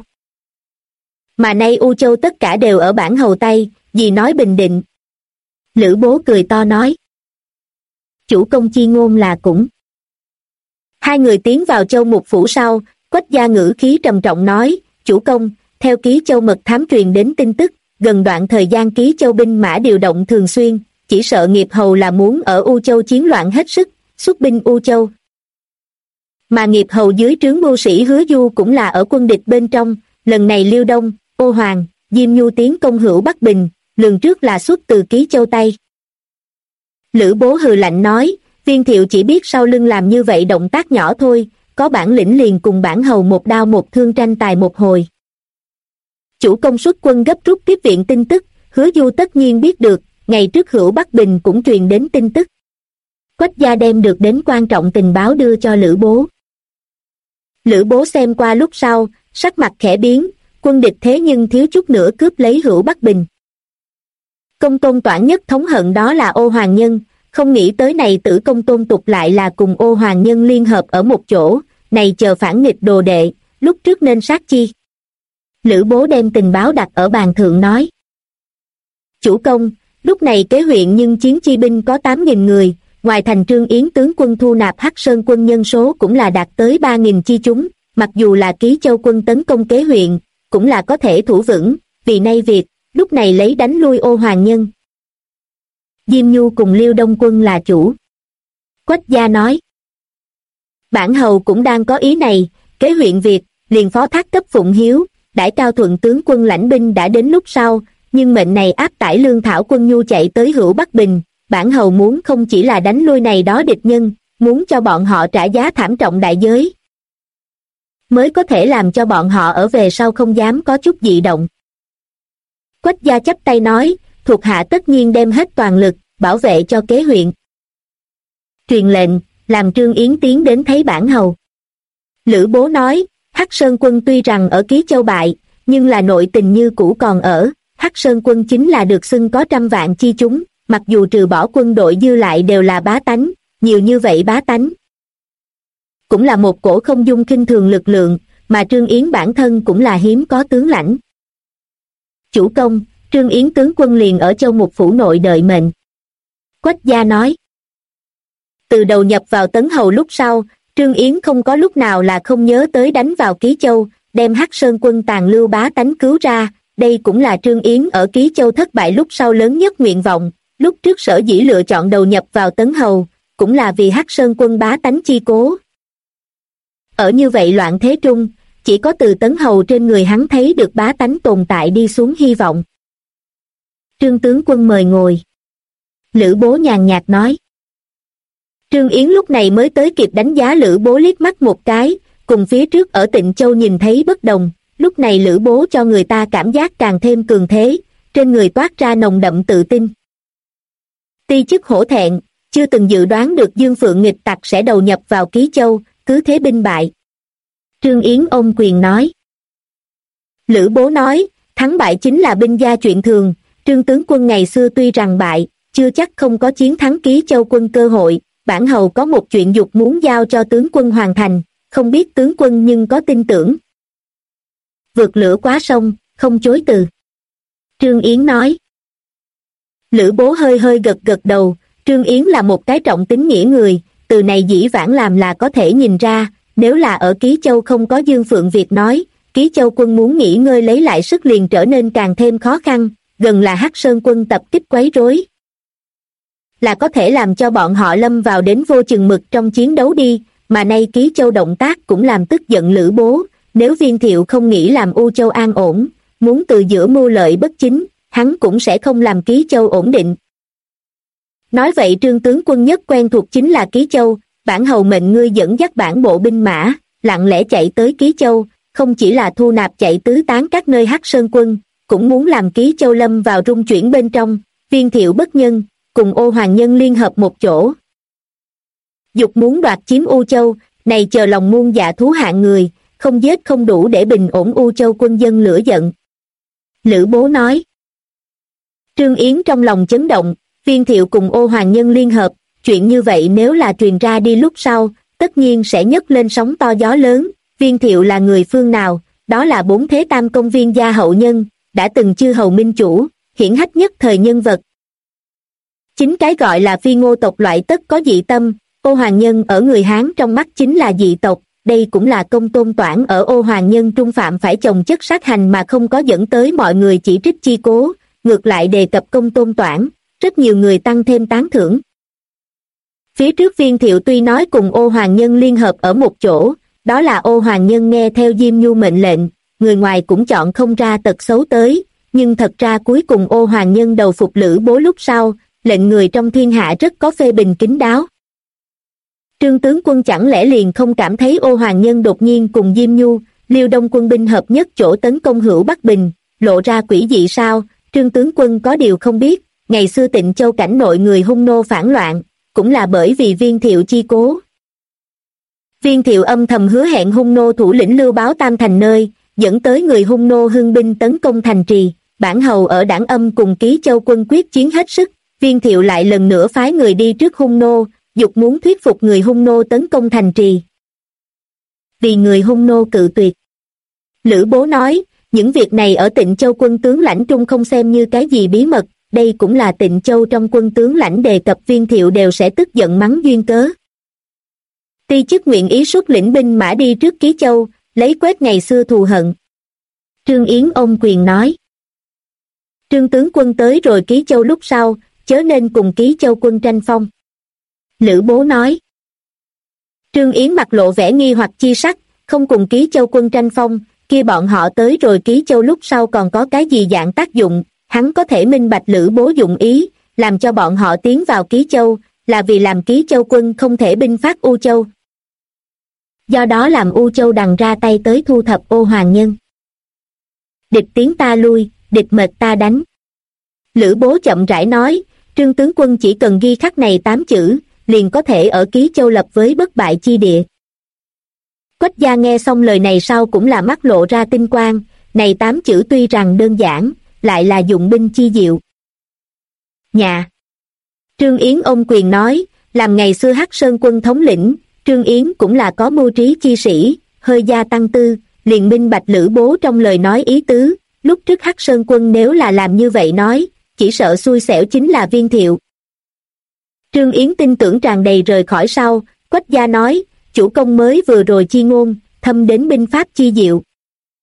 Mà nay U Châu tất cả đều ở bản hầu tay, gì nói bình định. Lữ Bố cười to nói. Chủ công chi ngôn là cũng. Hai người tiến vào Châu Mục phủ sau, Quách gia ngữ khí trầm trọng nói, chủ công, theo Ký Châu mật thám truyền đến tin tức, gần đoạn thời gian Ký Châu binh mã điều động thường xuyên, chỉ sợ nghiệp hầu là muốn ở U Châu chiến loạn hết sức, xuất binh U Châu. Mà nghiệp hầu dưới trướng mưu sĩ Hứa Du cũng là ở quân địch bên trong, lần này Liêu Đông, Ô Hoàng, Diêm Nhu tiến công Hữu Bắc Bình, lường trước là xuất từ Ký Châu tay. Lữ Bố hừ lạnh nói, Viên Thiệu chỉ biết sau lưng làm như vậy động tác nhỏ thôi, có bản lĩnh liền cùng bản hầu một đao một thương tranh tài một hồi. Chủ công xuất quân gấp rút tiếp viện tin tức, Hứa Du tất nhiên biết được, ngày trước Hữu Bắc Bình cũng truyền đến tin tức. Quách gia đem được đến quan trọng tình báo đưa cho Lữ Bố. Lữ Bố xem qua lúc sau, sắc mặt khẽ biến, quân địch thế nhưng thiếu chút nữa cướp lấy Hữu Bắc Bình. Công tôn toản nhất thống hận đó là Ô Hoàng Nhân, không nghĩ tới này Tử Công Tôn Tục lại là cùng Ô Hoàng Nhân liên hợp ở một chỗ, này chờ phản nghịch đồ đệ, lúc trước nên sát chi. Lữ Bố đem tình báo đặt ở bàn thượng nói. Chủ công, lúc này kế huyện nhưng chiến chi binh có 8.000 người, ngoài thành Trương Yến tướng quân thu nạp Hắc Sơn quân nhân số cũng là đạt tới 3.000 chi chúng, mặc dù là Ký Châu quân tấn công kế huyện, cũng là có thể thủ vững, vì nay việc, lúc này lấy đánh lui Ô Hoàng Nhân. Diêm Nhu cùng Liêu Đông quân là chủ. Quách gia nói. Bản hầu cũng đang có ý này, kế huyện việc, liền phó thác cấp phụng hiếu, đãi Cao Thuận tướng quân lãnh binh đã đến lúc sau, nhưng mệnh này áp tải lương thảo quân nhu chạy tới Hữu Bắc Bình, bản hầu muốn không chỉ là đánh lui này đó địch nhân, muốn cho bọn họ trả giá thảm trọng đại giới. Mới có thể làm cho bọn họ ở về sau không dám có chút dị động. Quách gia chắp tay nói, thuộc hạ tất nhiên đem hết toàn lực, bảo vệ cho kế huyện. Truyền lệnh, làm Trương Yến tiến đến thấy bản hầu. Lữ Bố nói, Hắc Sơn quân tuy rằng ở Ký Châu bại, nhưng là nội tình như cũ còn ở, Hắc Sơn quân chính là được xưng có 100 vạn chi chúng, mặc dù trừ bỏ quân đội dư lại đều là bá tánh, nhiều như vậy bá tánh. Cũng là một cổ không dung khinh thường lực lượng, mà Trương Yến bản thân cũng là hiếm có tướng lãnh. Chủ công, Trương Yến tướng quân liền ở Châu Mục phủ nội đợi mệnh. Quách gia nói. Từ đầu nhập vào Tấn Hầu lúc sau, Trương Yến không có lúc nào là không nhớ tới đánh vào Ký Châu, đem Hắc Sơn quân tàn lưu bá tánh cứu ra. Đây cũng là Trương Yến ở Ký Châu thất bại lúc sau lớn nhất nguyện vọng. Lúc trước sở dĩ lựa chọn đầu nhập vào Tấn Hầu, cũng là vì Hắc Sơn quân bá tánh chi cố. Ở như vậy loạn thế trung, chỉ có từ Tấn Hầu trên người hắn thấy được bá tánh tồn tại đi xuống hy vọng. Trương tướng quân mời ngồi. Lữ Bố nhàn nhạt nói. Trương Yến lúc này mới tới kịp đánh giá Lữ Bố liếc mắt một cái, cùng phía trước ở Tịnh Châu nhìn thấy bất đồng. Lúc này Lữ Bố cho người ta cảm giác càng thêm cường thế, trên người toát ra nồng đậm tự tin. Ti chức hổ thẹn, chưa từng dự đoán được Dương Phượng nghịch tặc sẽ đầu nhập vào Ký Châu, cứ thế binh bại. Trương Yến ôm quyền nói. Lữ Bố nói, thắng bại chính là binh gia chuyện thường, Trương tướng quân ngày xưa tuy rằng bại, chưa chắc không có chiến thắng Ký Châu quân cơ hội, bản hầu có một chuyện dục muốn giao cho tướng quân hoàn thành, không biết tướng quân nhưng có tin tưởng. Vượt lửa quá sông, không chối từ. Trương Yến nói. Lữ Bố hơi hơi gật gật đầu, Trương Yến là một cái trọng tín nghĩa người, từ này dĩ vãng làm là có thể nhìn ra, nếu là ở Ký Châu không có Dương Phượng việc nói, Ký Châu quân muốn nghỉ ngơi lấy lại sức liền trở nên càng thêm khó khăn, gần là Hắc Sơn quân tập kích quấy rối. Là có thể làm cho bọn họ lâm vào đến vô chừng mực trong chiến đấu đi, mà nay Ký Châu động tác cũng làm tức giận Lữ Bố, nếu Viên Thiệu không nghĩ làm U Châu an ổn, muốn từ giữa mưu lợi bất chính, hắn cũng sẽ không làm Ký Châu ổn định. Nói vậy Trương tướng quân nhất quen thuộc chính là Ký Châu, bản hầu mệnh ngươi dẫn dắt bản bộ binh mã, lặng lẽ chạy tới Ký Châu, không chỉ là thu nạp chạy tứ tán các nơi Hắc Sơn quân, cũng muốn làm Ký Châu lâm vào rung chuyển bên trong, Viên Thiệu bất nhân, cùng Ô Hoàng Nhân liên hợp một chỗ. Dục muốn đoạt chiếm U Châu, này chờ lòng muôn dạ thú hạng người, không giết không đủ để bình ổn U Châu quân dân lửa giận. Lữ Bố nói. Trương Yến trong lòng chấn động, Viên Thiệu cùng Ô Hoàng Nhân liên hợp, chuyện như vậy nếu là truyền ra đi lúc sau, tất nhiên sẽ nhấc lên sóng to gió lớn. Viên Thiệu là người phương nào? Đó là 4 thế tam công viên gia hậu nhân, đã từng chư hầu minh chủ, hiển hách nhất thời nhân vật. Chính cái gọi là phi ngô tộc loại tất có dị tâm, Ô Hoàng Nhân ở người Hán trong mắt chính là dị tộc, đây cũng là Công Tôn Toản ở Ô Hoàng Nhân trung phạm phải chồng chất sát hành mà không có dẫn tới mọi người chỉ trích chi cố, ngược lại đề cập Công Tôn Toản, rất nhiều người tăng thêm tán thưởng. Phía trước Viên Thiệu tuy nói cùng Ô Hoàng Nhân liên hợp ở một chỗ, đó là Ô Hoàng Nhân nghe theo Diêm Nhu mệnh lệnh, người ngoài cũng chọn không ra tật xấu tới, nhưng thật ra cuối cùng Ô Hoàng Nhân đầu phục Lữ Bố lúc sau, lệnh người trong thiên hạ rất có phê bình kín đáo. Trương tướng quân chẳng lẽ liền không cảm thấy Ô Hoàng Nhân đột nhiên cùng Diêm Nhu, Liêu Đông quân binh hợp nhất chỗ tấn công Hữu Bắc Bình, lộ ra quỷ dị sao? Trương tướng quân có điều không biết, ngày xưa Tịnh Châu cảnh nội người hung nô phản loạn, cũng là bởi vì Viên Thiệu chi cố. Viên Thiệu âm thầm hứa hẹn hung nô thủ lĩnh Lưu Báo Tam thành nơi, dẫn tới người hung nô hưng binh tấn công thành trì, bản hầu ở Đảng Âm cùng Ký Châu quân quyết chiến hết sức, Viên Thiệu lại lần nữa phái người đi trước hung nô, dục muốn thuyết phục người hung nô tấn công thành trì. Vì người hung nô cự tuyệt. Lữ Bố nói, những việc này ở Tịnh Châu quân tướng lãnh trung không xem như cái gì bí mật, đây cũng là Tịnh Châu trong quân tướng lãnh đề cập Viên Thiệu đều sẽ tức giận mắng duyên cớ. Ti chức nguyện ý xuất lĩnh binh mã đi trước Ký Châu, lấy quét ngày xưa thù hận. Trương Yến ôm quyền nói. Trương tướng quân tới rồi Ký Châu lúc sau, chớ nên cùng Ký Châu quân tranh phong. Lữ Bố nói. Trương Yến mặt lộ vẻ nghi hoặc chi sắc, không cùng Ký Châu quân tranh phong, kia bọn họ tới rồi Ký Châu lúc sau còn có cái gì dạng tác dụng, hắn có thể minh bạch Lữ Bố dụng ý, làm cho bọn họ tiến vào Ký Châu, là vì làm Ký Châu quân không thể binh phát U Châu. Do đó làm U Châu đằng ra tay tới thu thập Ô Hoàng Nhân. Địch tiến ta lui, địch mệt ta đánh. Lữ Bố chậm rãi nói, Trương tướng quân chỉ cần ghi khắc này 8 chữ, liền có thể ở Ký Châu lập với bất bại chi địa. Quách gia nghe xong lời này sau cũng là mắt lộ ra tinh quang, này 8 chữ tuy rằng đơn giản, lại là dụng binh chi diệu. Nhà. Trương Yến ôm quyền nói, làm ngày xưa Hắc Sơn quân thống lĩnh, Trương Yến cũng là có mưu trí chi sĩ, hơi gia tăng tư, liền minh bạch Lữ Bố trong lời nói ý tứ, lúc trước Hắc Sơn quân nếu là làm như vậy nói, chỉ sợ xui xẻo chính là Viên Thiệu. Trương Yến tin tưởng tràn đầy rời khỏi sau, Quách gia nói, chủ công mới vừa rồi chi ngôn, thâm đến binh pháp chi diệu.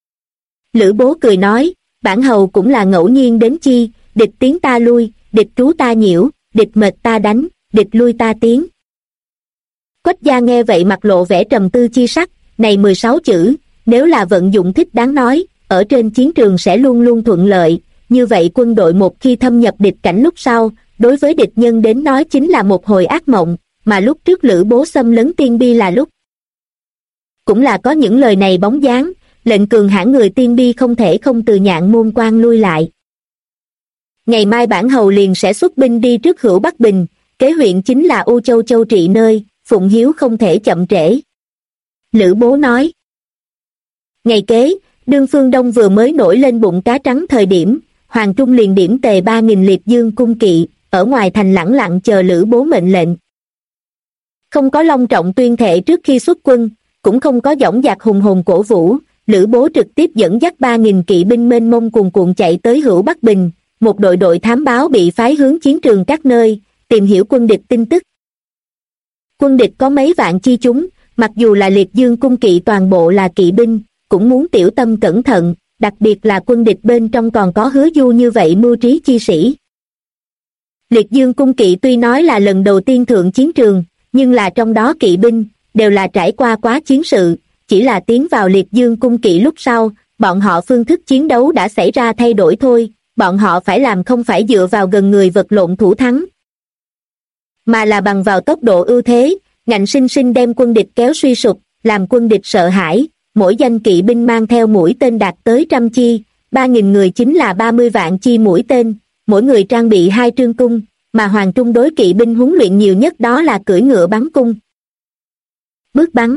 Lữ Bố cười nói, bản hầu cũng là ngẫu nhiên đến chi, địch tiến ta lui, địch trú ta nhiễu, địch mệt ta đánh, địch lui ta tiến. Quách gia nghe vậy mặt lộ vẻ trầm tư chi sắc, này 16 chữ, nếu là vận dụng thích đáng nói, ở trên chiến trường sẽ luôn luôn thuận lợi, như vậy quân đội một khi thâm nhập địch cảnh lúc sau, đối với địch nhân đến nói chính là một hồi ác mộng, mà lúc trước Lữ Bố xâm lấn Tiên Bi là lúc. Cũng là có những lời này bóng dáng, lệnh cường hãn người Tiên Bi không thể không từ Nhạn Môn quan lui lại. Ngày mai bản hầu liền sẽ xuất binh đi trước Hữu Bắc Bình, kế huyện chính là U Châu Châu trị nơi, phụng hiếu không thể chậm trễ. Lữ Bố nói. Ngày kế, đương phương Đông vừa mới nổi lên bụng cá trắng thời điểm, Hoàng Trung liền điểm tề 3.000 liệt dương cung kỵ, ở ngoài thành lẳng lặng chờ Lữ Bố mệnh lệnh. Không có long trọng tuyên thệ trước khi xuất quân, cũng không có dõng dạc hùng hồn cổ vũ, Lữ Bố trực tiếp dẫn dắt 3.000 kỵ binh mênh mông cuồn cuộn chạy tới Hữu Bắc Bình, một đội thám báo bị phái hướng chiến trường các nơi, tìm hiểu quân địch tin tức. Quân địch có mấy vạn chi chúng, mặc dù là liệt dương cung kỵ toàn bộ là kỵ binh, cũng muốn tiểu tâm cẩn thận, đặc biệt là quân địch bên trong còn có Hứa Du như vậy mưu trí chi sĩ. Liệt dương cung kỵ tuy nói là lần đầu tiên thượng chiến trường, nhưng là trong đó kỵ binh, đều là trải qua quá chiến sự, chỉ là tiến vào liệt dương cung kỵ lúc sau, bọn họ phương thức chiến đấu đã xảy ra thay đổi thôi, bọn họ phải làm không phải dựa vào gần người vật lộn thủ thắng, mà là bằng vào tốc độ ưu thế, ngạnh sinh sinh đem quân địch kéo suy sụp, làm quân địch sợ hãi, mỗi danh kỵ binh mang theo mũi tên đạt tới 100 chi, 3.000 người chính là 30 vạn chi mũi tên, mỗi người trang bị 2 trương cung, mà Hoàng Trung đối kỵ binh huấn luyện nhiều nhất đó là cưỡi ngựa bắn cung. Bước bắn.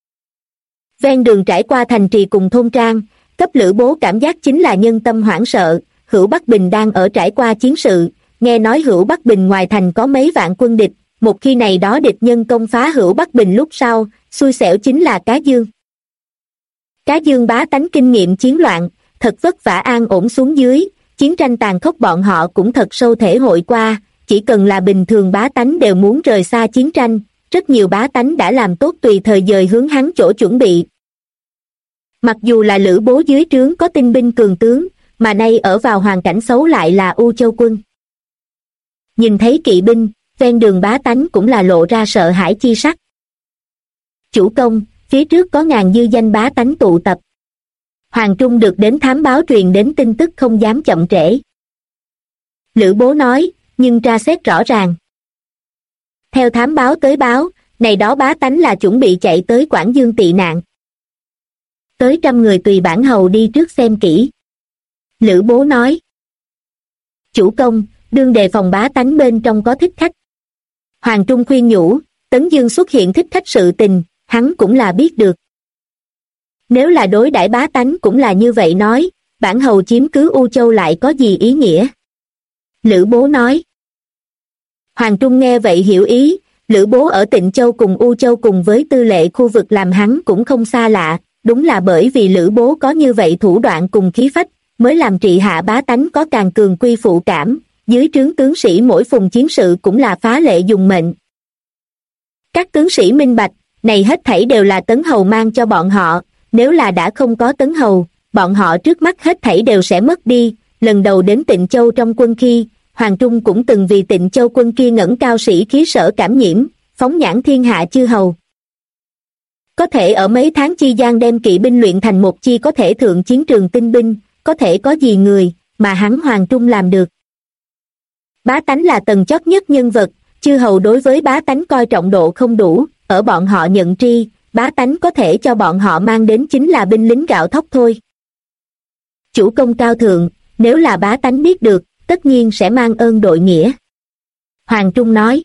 Ven đường trải qua thành trì cùng thôn trang, cấp Lữ Bố cảm giác chính là nhân tâm hoảng sợ. Hữu Bắc Bình đang ở trải qua chiến sự, nghe nói Hữu Bắc Bình ngoài thành có mấy vạn quân địch, một khi này đó địch nhân công phá Hữu Bắc Bình lúc sau, xui xẻo chính là Cá Dương. Cá Dương bá tánh kinh nghiệm chiến loạn, thật vất vả an ổn xuống dưới, chiến tranh tàn khốc bọn họ cũng thật sâu thể hội qua, chỉ cần là bình thường bá tánh đều muốn rời xa chiến tranh, rất nhiều bá tánh đã làm tốt tùy thời dời hướng hắn chỗ chuẩn bị. Mặc dù là Lữ Bố dưới trướng có tinh binh cường tướng, mà nay ở vào hoàn cảnh xấu lại là U Châu quân. Nhìn thấy kỵ binh, ven đường bá tánh cũng là lộ ra sợ hãi chi sắc. Chủ công, phía trước có ngàn dư danh bá tánh tụ tập. Hoàng Trung được đến thám báo truyền đến tin tức không dám chậm trễ. Lữ Bố nói, nhưng tra xét rõ ràng. Theo thám báo tới báo, này đó bá tánh là chuẩn bị chạy tới Quảng Dương tị nạn. Tới 100 người tùy bản hầu đi trước xem kỹ. Lữ Bố nói. Chủ công, đương đề phòng bá tánh bên trong có thích khách. Hoàng Trung khuyên nhủ, Tấn Dương xuất hiện thích khách sự tình, hắn cũng là biết được. Nếu là đối đãi bá tánh cũng là như vậy nói, bản hầu chiếm cứ U Châu lại có gì ý nghĩa? Lữ Bố nói. Hoàng Trung nghe vậy hiểu ý, Lữ Bố ở Tịnh Châu cùng U Châu cùng với tư lệ khu vực làm hắn cũng không xa lạ, đúng là bởi vì Lữ Bố có như vậy thủ đoạn cùng khí phách, mới làm trị hạ bá tánh có càng cường quy phụ cảm, dưới trướng tướng sĩ mỗi phùng chiến sự cũng là phá lệ dùng mệnh. Các tướng sĩ minh bạch, này hết thảy đều là Tấn Hầu mang cho bọn họ, nếu là đã không có Tấn Hầu, bọn họ trước mắt hết thảy đều sẽ mất đi. Lần đầu đến Tịnh Châu trong quân khi, Hoàng Trung cũng từng vì Tịnh Châu quân kia ngẩng cao sĩ khí sở cảm nhiễm, phóng nhãn thiên hạ chư hầu. Có thể ở mấy tháng chi gian đem kỵ binh luyện thành một chi có thể thượng chiến trường tinh binh, có thể có gì người, mà hắn Hoàng Trung làm được. Bá tánh là tầng chót nhất nhân vật, chư hầu đối với bá tánh coi trọng độ không đủ, ở bọn họ nhận tri, bá tánh có thể cho bọn họ mang đến chính là binh lính gạo thóc thôi. Chủ công cao thượng, nếu là bá tánh biết được, tất nhiên sẽ mang ơn đội nghĩa. Hoàng Trung nói.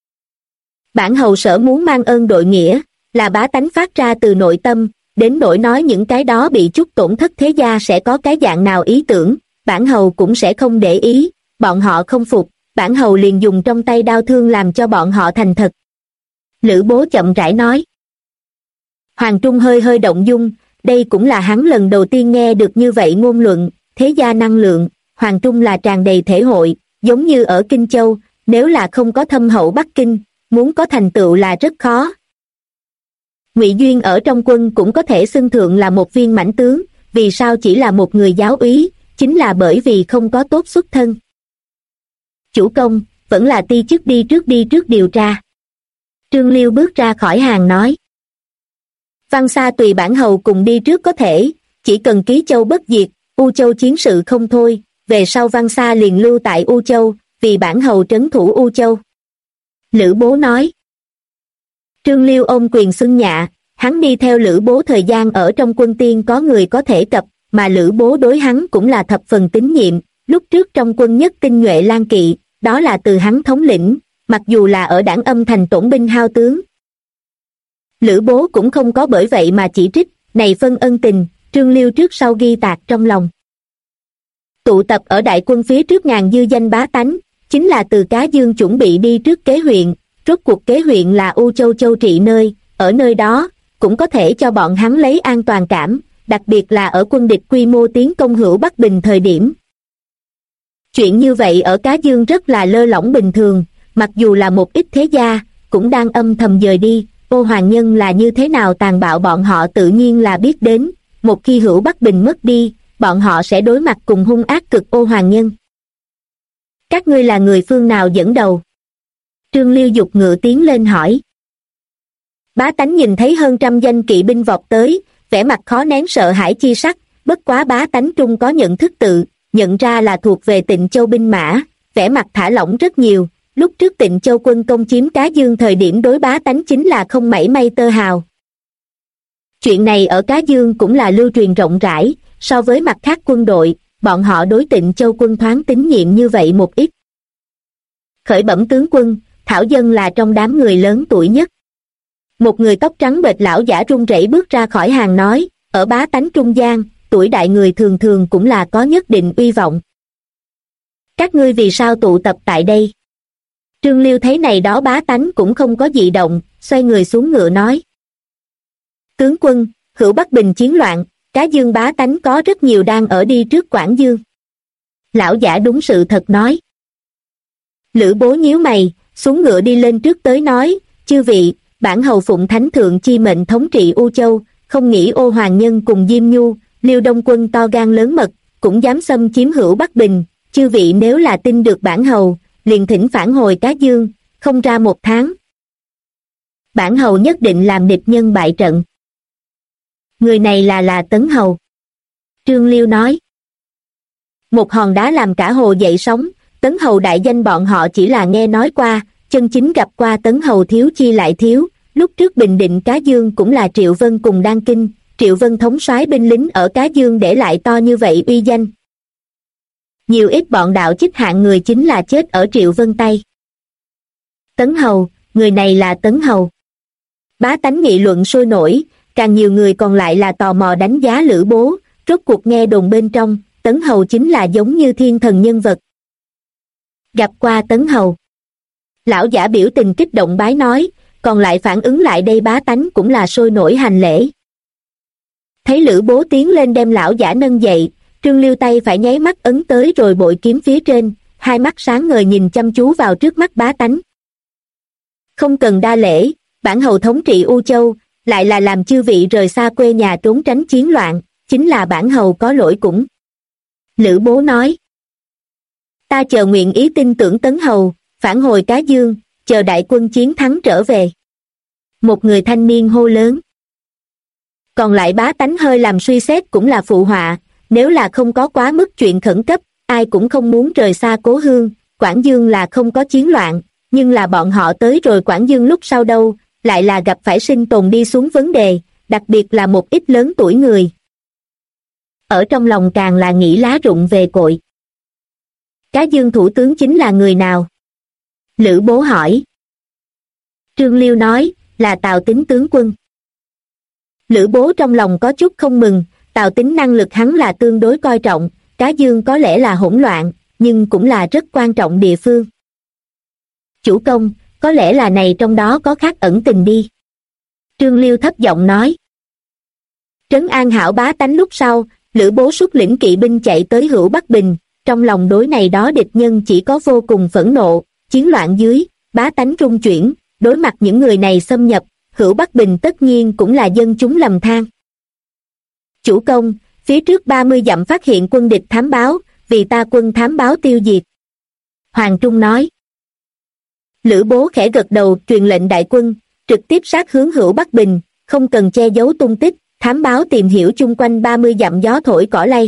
Bản hầu sở muốn mang ơn đội nghĩa, là bá tánh phát ra từ nội tâm, đến nỗi nói những cái đó bị chút tổn thất thế gia sẽ có cái dạng nào ý tưởng, bản hầu cũng sẽ không để ý, bọn họ không phục, bản hầu liền dùng trong tay đao thương làm cho bọn họ thành thật. Lữ Bố chậm rãi nói. Hoàng Trung hơi hơi động dung, đây cũng là hắn lần đầu tiên nghe được như vậy ngôn luận, thế gia năng lượng, Hoàng Trung là tràn đầy thể hội, giống như ở Kinh Châu, nếu là không có thâm hậu Bắc Kinh, muốn có thành tựu là rất khó. Ngụy Duyên ở trong quân cũng có thể xưng thượng là một viên mãnh tướng, vì sao chỉ là một người giáo úy, chính là bởi vì không có tốt xuất thân. Chủ công, vẫn là ti chức đi trước điều tra. Trương Liêu bước ra khỏi hàng nói. Văn Sa tùy bản hầu cùng đi trước có thể, chỉ cần ký châu bất diệt, U Châu chiến sự không thôi, về sau Văn Sa liền lưu tại U Châu, vì bản hầu trấn thủ U Châu. Lữ Bố nói. Trương Liêu ôm quyền xưng nhạ, hắn đi theo Lữ Bố thời gian ở trong quân tiên có người có thể cập, mà Lữ Bố đối hắn cũng là thập phần tín nhiệm, lúc trước trong quân nhất tinh nhuệ Lan Kỵ, đó là từ hắn thống lĩnh, mặc dù là ở Đảng Âm thành tổn binh hao tướng. Lữ Bố cũng không có bởi vậy mà chỉ trích, này phân ân tình, Trương Liêu trước sau ghi tạc trong lòng. Tụ tập ở đại quân phía trước ngàn dư danh bá tánh, chính là từ Cá Dương chuẩn bị đi trước Kế huyện, rốt cuộc Kế huyện là U Châu châu trị nơi, ở nơi đó, cũng có thể cho bọn hắn lấy an toàn cảm, đặc biệt là ở quân địch quy mô tiến công Hữu Bắc Bình thời điểm. Chuyện như vậy ở Cá Dương rất là lơ lỏng bình thường, mặc dù là một ít thế gia, cũng đang âm thầm dời đi, Ô Hoàng Nhân là như thế nào tàn bạo bọn họ tự nhiên là biết đến, một khi Hữu Bắc Bình mất đi, bọn họ sẽ đối mặt cùng hung ác cực Ô Hoàng Nhân. Các ngươi là người phương nào dẫn đầu? Trương Liêu dục ngựa tiến lên hỏi. Bá tánh nhìn thấy hơn trăm danh kỵ binh vọt tới, vẻ mặt khó nén sợ hãi chi sắc, bất quá bá tánh trung có nhận thức tự, nhận ra là thuộc về Tịnh Châu binh mã, vẻ mặt thả lỏng rất nhiều, lúc trước Tịnh Châu quân công chiếm Cá Dương thời điểm đối bá tánh chính là không mảy may tơ hào. Chuyện này ở Cá Dương cũng là lưu truyền rộng rãi, so với mặt khác quân đội, bọn họ đối Tịnh Châu quân thoáng tín nhiệm như vậy một ít. Khởi bẩm tướng quân, Thảo Dân là trong đám người lớn tuổi nhất. Một người tóc trắng bệch lão giả run rẩy bước ra khỏi hàng nói, ở bá tánh trung gian, tuổi đại người thường thường cũng là có nhất định uy vọng. Các ngươi vì sao tụ tập tại đây? Trương Liêu thấy này đó bá tánh cũng không có dị động, xoay người xuống ngựa nói. Tướng quân, Hữu Bắc Bình chiến loạn, Cá Dương bá tánh có rất nhiều đang ở đi trước Quảng Dương. Lão giả đúng sự thật nói. Lữ Bố nhíu mày, xuống ngựa đi lên trước tới nói, chư vị, bản hầu phụng thánh thượng chi mệnh thống trị U Châu, không nghĩ Ô Hoàng Nhân cùng Diêm Nhu, Liêu Đông quân to gan lớn mật, cũng dám xâm chiếm Hữu Bắc Bình, chư vị nếu là tin được bản hầu, liền thỉnh phản hồi Cá Dương, không ra một tháng. Bản hầu nhất định làm địch nhân bại trận. Người này là Tấn Hầu. Trương Liêu nói. Một hòn đá làm cả hồ dậy sóng, Tấn Hầu đại danh bọn họ chỉ là nghe nói qua, chân chính gặp qua Tấn Hầu thiếu chi lại thiếu, lúc trước bình định Cá Dương cũng là Triệu Vân cùng Đan Kinh, Triệu Vân thống soái binh lính ở Cá Dương để lại to như vậy uy danh. Nhiều ít bọn đạo chích hạng người chính là chết ở Triệu Vân tay. Tấn Hầu, người này là Tấn Hầu. Bá tánh nghị luận sôi nổi, càng nhiều người còn lại là tò mò đánh giá Lữ Bố, rốt cuộc nghe đồn bên trong, Tấn Hầu chính là giống như thiên thần nhân vật. Gặp qua Tấn Hầu. Lão giả biểu tình kích động bái nói, còn lại phản ứng lại đây bá tánh cũng là sôi nổi hành lễ. Thấy Lữ Bố tiến lên đem lão giả nâng dậy, Trương Liêu tay phải nháy mắt ấn tới rồi bội kiếm phía trên, hai mắt sáng ngời nhìn chăm chú vào trước mắt bá tánh. Không cần đa lễ, bản hầu thống trị U Châu, lại là làm chư vị rời xa quê nhà trốn tránh chiến loạn, chính là bản hầu có lỗi cũng. Lữ Bố nói. Ta chờ nguyện ý tin tưởng Tấn Hầu, phản hồi Cá Dương, chờ đại quân chiến thắng trở về. Một người thanh niên hô lớn. Còn lại bá tánh hơi làm suy xét cũng là phụ họa, nếu là không có quá mức chuyện khẩn cấp, ai cũng không muốn rời xa cố hương, Quảng Dương là không có chiến loạn, nhưng là bọn họ tới rồi Quảng Dương lúc sau đâu, lại là gặp phải sinh tồn đi xuống vấn đề, đặc biệt là một ít lớn tuổi người. Ở trong lòng càng là nghĩ lá rụng về cội. Cá Dương thủ tướng chính là người nào? Lữ Bố hỏi. Trương Liêu nói, là Tào Tín tướng quân. Lữ Bố trong lòng có chút không mừng, Tào Tín năng lực hắn là tương đối coi trọng, Cá Dương có lẽ là hỗn loạn, nhưng cũng là rất quan trọng địa phương. Chủ công, có lẽ là này trong đó có khác ẩn tình đi. Trương Liêu thấp giọng nói. Trấn an hảo bá tánh lúc sau, Lữ Bố xuất lĩnh kỵ binh chạy tới Hữu Bắc Bình, trong lòng đối này đó địch nhân chỉ có vô cùng phẫn nộ, chiến loạn dưới, bá tánh rung chuyển, đối mặt những người này xâm nhập, Hữu Bắc Bình tất nhiên cũng là dân chúng lầm than. Chủ công, phía trước 30 dặm phát hiện quân địch thám báo, vì ta quân thám báo tiêu diệt. Hoàng Trung nói. Lữ Bố khẽ gật đầu, truyền lệnh đại quân, trực tiếp sát hướng Hữu Bắc Bình, không cần che giấu tung tích, thám báo tìm hiểu chung quanh 30 dặm gió thổi cỏ lay.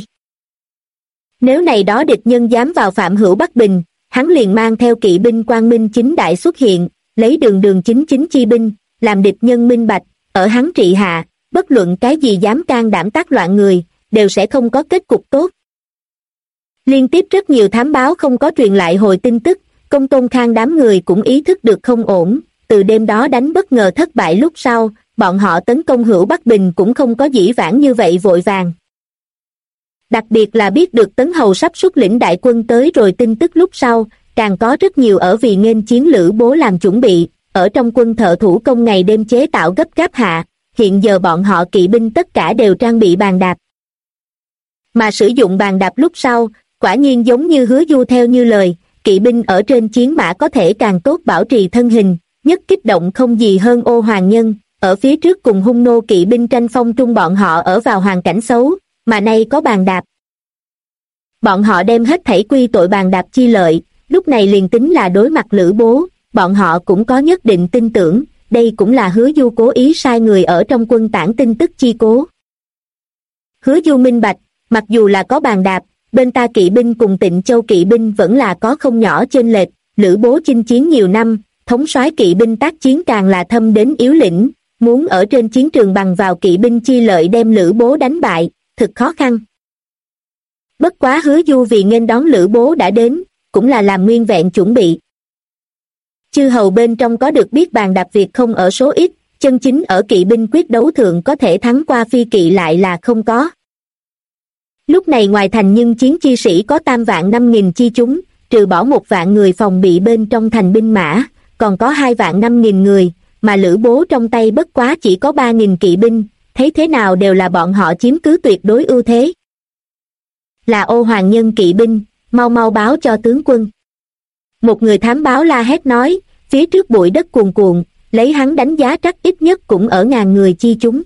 Nếu này đó địch nhân dám vào phạm Hữu Bắc Bình, hắn liền mang theo kỵ binh quang minh chính đại xuất hiện, lấy đường chính chi binh, làm địch nhân minh bạch, ở hắn trị hạ, bất luận cái gì dám can đảm tác loạn người, đều sẽ không có kết cục tốt. Liên tiếp rất nhiều thám báo không có truyền lại hồi tin tức, Công Tôn Khang đám người cũng ý thức được không ổn, từ đêm đó đánh bất ngờ thất bại lúc sau, bọn họ tấn công Hữu Bắc Bình cũng không có dĩ vãng như vậy vội vàng. Đặc biệt là biết được Tấn Hầu sắp xuất lĩnh đại quân tới rồi tin tức lúc sau, càng có rất nhiều ở vì nghênh chiến Lữ Bố làm chuẩn bị, ở trong quân thợ thủ công ngày đêm chế tạo gấp gáp hạ, hiện giờ bọn họ kỵ binh tất cả đều trang bị bàn đạp. Mà sử dụng bàn đạp lúc sau, quả nhiên giống như Hứa Du theo như lời, kỵ binh ở trên chiến mã có thể càng tốt bảo trì thân hình, nhất kích động không gì hơn Ô Hoàng Nhân, ở phía trước cùng hung nô kỵ binh tranh phong trung bọn họ ở vào hoàn cảnh xấu, mà nay có bàn đạp. Bọn họ đem hết thảy quy tội bàn đạp chi lợi, lúc này liền tính là đối mặt Lữ Bố, bọn họ cũng có nhất định tin tưởng, đây cũng là Hứa Du cố ý sai người ở trong quân tản tin tức chi cố. Hứa Du minh bạch, mặc dù là có bàn đạp, bên ta kỵ binh cùng Tịnh Châu kỵ binh vẫn là có không nhỏ chênh lệch, Lữ Bố chinh chiến nhiều năm, thống soái kỵ binh tác chiến càng là thâm đến yếu lĩnh, muốn ở trên chiến trường bằng vào kỵ binh chi lợi đem Lữ Bố đánh bại, thực khó khăn. Bất quá Hứa Du vì nghênh đón Lữ Bố đã đến, cũng là làm nguyên vẹn chuẩn bị. Chư hầu bên trong có được biết bàn đạp việc không ở số ít, chân chính ở kỵ binh quyết đấu thượng có thể thắng qua phi kỵ lại là không có. Lúc này ngoài thành nhưng chiến chi sĩ có 3.500.000 chi chúng, trừ bỏ 1.000 người phòng bị bên trong thành binh mã, còn có 2.500.000 người, mà Lữ Bố trong tay bất quá chỉ có 3.000 kỵ binh, thấy thế nào đều là bọn họ chiếm cứ tuyệt đối ưu thế. Là Ô Hoàng Nhân kỵ binh, mau mau báo cho tướng quân. Một người thám báo la hét nói, phía trước bụi đất cuồn cuộn, lấy hắn đánh giá chắc ít nhất cũng ở 1.000 người chi chúng.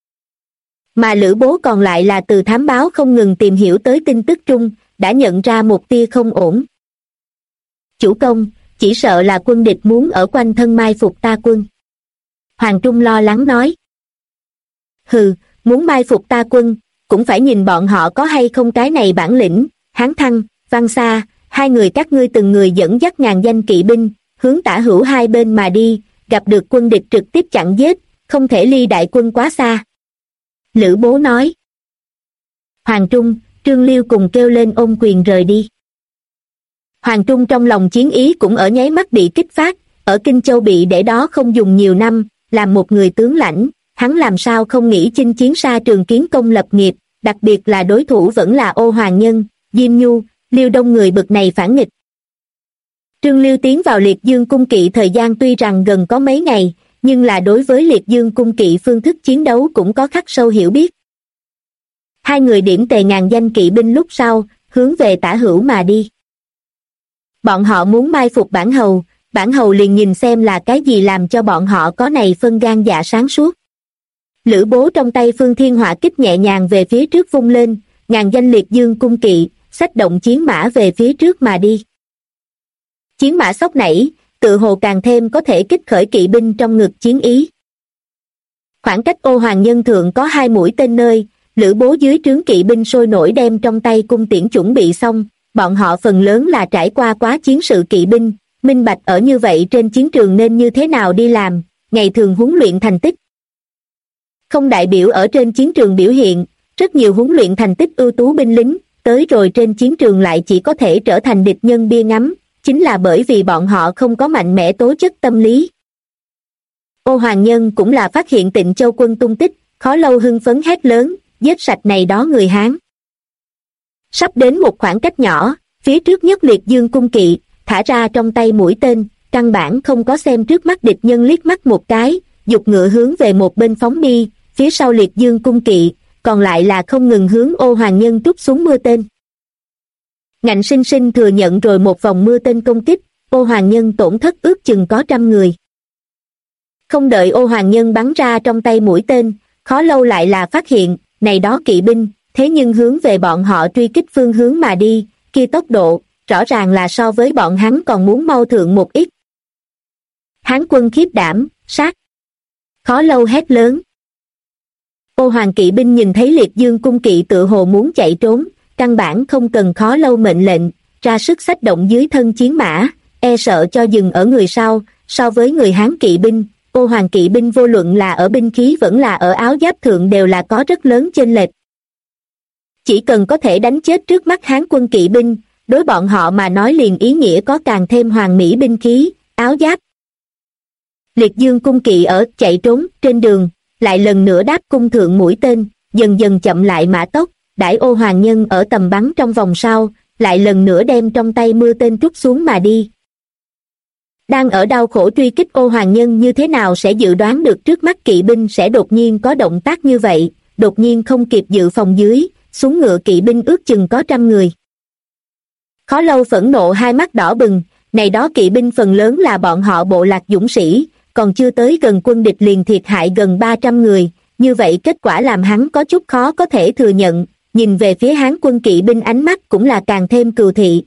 Mà Lữ Bố còn lại là từ thám báo không ngừng tìm hiểu tới tin tức trung, đã nhận ra một tia không ổn. Chủ công, chỉ sợ là quân địch muốn ở quanh thân mai phục ta quân. Hoàng Trung lo lắng nói. Hừ, muốn mai phục ta quân, cũng phải nhìn bọn họ có hay không cái này bản lĩnh. Hán Thăng, Văn Sa, hai người các ngươi từng người dẫn dắt 1.000 danh kỵ binh, hướng tả hữu hai bên mà đi, gặp được quân địch trực tiếp chặn giết, không thể ly đại quân quá xa. Lữ Bố nói. Hoàng Trung, Trương Liêu cùng kêu lên ôm quyền rời đi. Hoàng Trung trong lòng chiến ý cũng ở nháy mắt bị kích phát, ở Kinh Châu bị để đó không dùng nhiều năm, làm một người tướng lãnh, hắn làm sao không nghĩ chinh chiến xa trường kiến công lập nghiệp, đặc biệt là đối thủ vẫn là Ô Hoàng Nhân, Diêm Nhu, Liêu Đông người bực này phản nghịch. Trương Liêu tiến vào Liệt Dương cung kỵ thời gian tuy rằng gần có mấy ngày, nhưng là đối với Liệt Dương cung kỵ phương thức chiến đấu cũng có khắc sâu hiểu biết. Hai người điểm tề 1.000 danh kỵ binh lúc sau, hướng về tả hữu mà đi. Bọn họ muốn mai phục bản hầu liền nhìn xem là cái gì làm cho bọn họ có này phân gan dạ sáng suốt. Lữ Bố trong tay Phương Thiên Họa kích nhẹ nhàng về phía trước vung lên, 1.000 danh Liệt Dương cung kỵ, xách động chiến mã về phía trước mà đi. Chiến mã sóc nảy, tự hồ càng thêm có thể kích khởi kỵ binh trong ngực chiến ý. Khoảng cách Ô Hoàng Nhân thượng có 2 mũi tên nơi, Lữ Bố dưới trướng kỵ binh sôi nổi đem trong tay cung tiễn chuẩn bị xong, bọn họ phần lớn là trải qua quá chiến sự kỵ binh, minh bạch ở như vậy trên chiến trường nên như thế nào đi làm, ngày thường huấn luyện thành tích. Không đại biểu ở trên chiến trường biểu hiện, rất nhiều huấn luyện thành tích ưu tú binh lính, tới rồi trên chiến trường lại chỉ có thể trở thành địch nhân bia ngắm, chính là bởi vì bọn họ không có mạnh mẽ tố chất tâm lý. Ô Hoàng Nhân cũng là phát hiện Tịnh Châu quân tung tích, khó lâu hưng phấn hét lớn, giết sạch này đó người Hán. Sắp đến một khoảng cách nhỏ, phía trước nhất Liệt Dương cung kỵ, thả ra trong tay mũi tên, căn bản không có xem trước mắt địch nhân liếc mắt một cái, giục ngựa hướng về một bên phóng đi, phía sau Liệt Dương cung kỵ, còn lại là không ngừng hướng Ô Hoàng Nhân trút xuống mưa tên. Ngạnh sinh sinh thừa nhận rồi một vòng mưa tên công kích, Ô Hoàng Nhân tổn thất ước chừng có 100 người. Không đợi Ô Hoàng Nhân bắn ra trong tay mũi tên, khó lâu lại là phát hiện, này đó kỵ binh, thế nhưng hướng về bọn họ truy kích phương hướng mà đi, kia tốc độ, rõ ràng là so với bọn hắn còn muốn mau thượng một ít. Hán quân khiếp đảm, sát. Khó lâu hét lớn. Ô Hoàng kỵ binh nhìn thấy Liệt Dương cung kỵ tự hồ muốn chạy trốn, căn bản không cần Khó lâu mệnh lệnh, ra sức xách động dưới thân chiến mã, e sợ cho dừng ở người sau, so với người Hán kỵ binh, Ô Hoàng kỵ binh vô luận là ở binh khí vẫn là ở áo giáp thượng đều là có rất lớn chênh lệch. Chỉ cần có thể đánh chết trước mắt Hán quân kỵ binh, đối bọn họ mà nói liền ý nghĩa có càng thêm hoàn mỹ binh khí, áo giáp. Liệt Dương cung kỵ ở chạy trốn trên đường, lại lần nữa đáp cung thượng mũi tên, dần dần chậm lại mã tốc, đãi Ô Hoàng nhân ở tầm bắn trong vòng sau, lại lần nữa đem trong tay mưa tên trút xuống mà đi. Đang ở đau khổ truy kích Ô Hoàng nhân như thế nào sẽ dự đoán được trước mắt kỵ binh sẽ đột nhiên có động tác như vậy, đột nhiên không kịp dự phòng dưới, xuống ngựa kỵ binh ước chừng có 100 người. Khó lâu phẫn nộ hai mắt đỏ bừng, này đó kỵ binh phần lớn là bọn họ bộ lạc dũng sĩ, còn chưa tới gần quân địch liền thiệt hại gần 300 người, như vậy kết quả làm hắn có chút khó có thể thừa nhận, nhìn về phía Hán quân kỵ binh ánh mắt cũng là càng thêm cừu thị.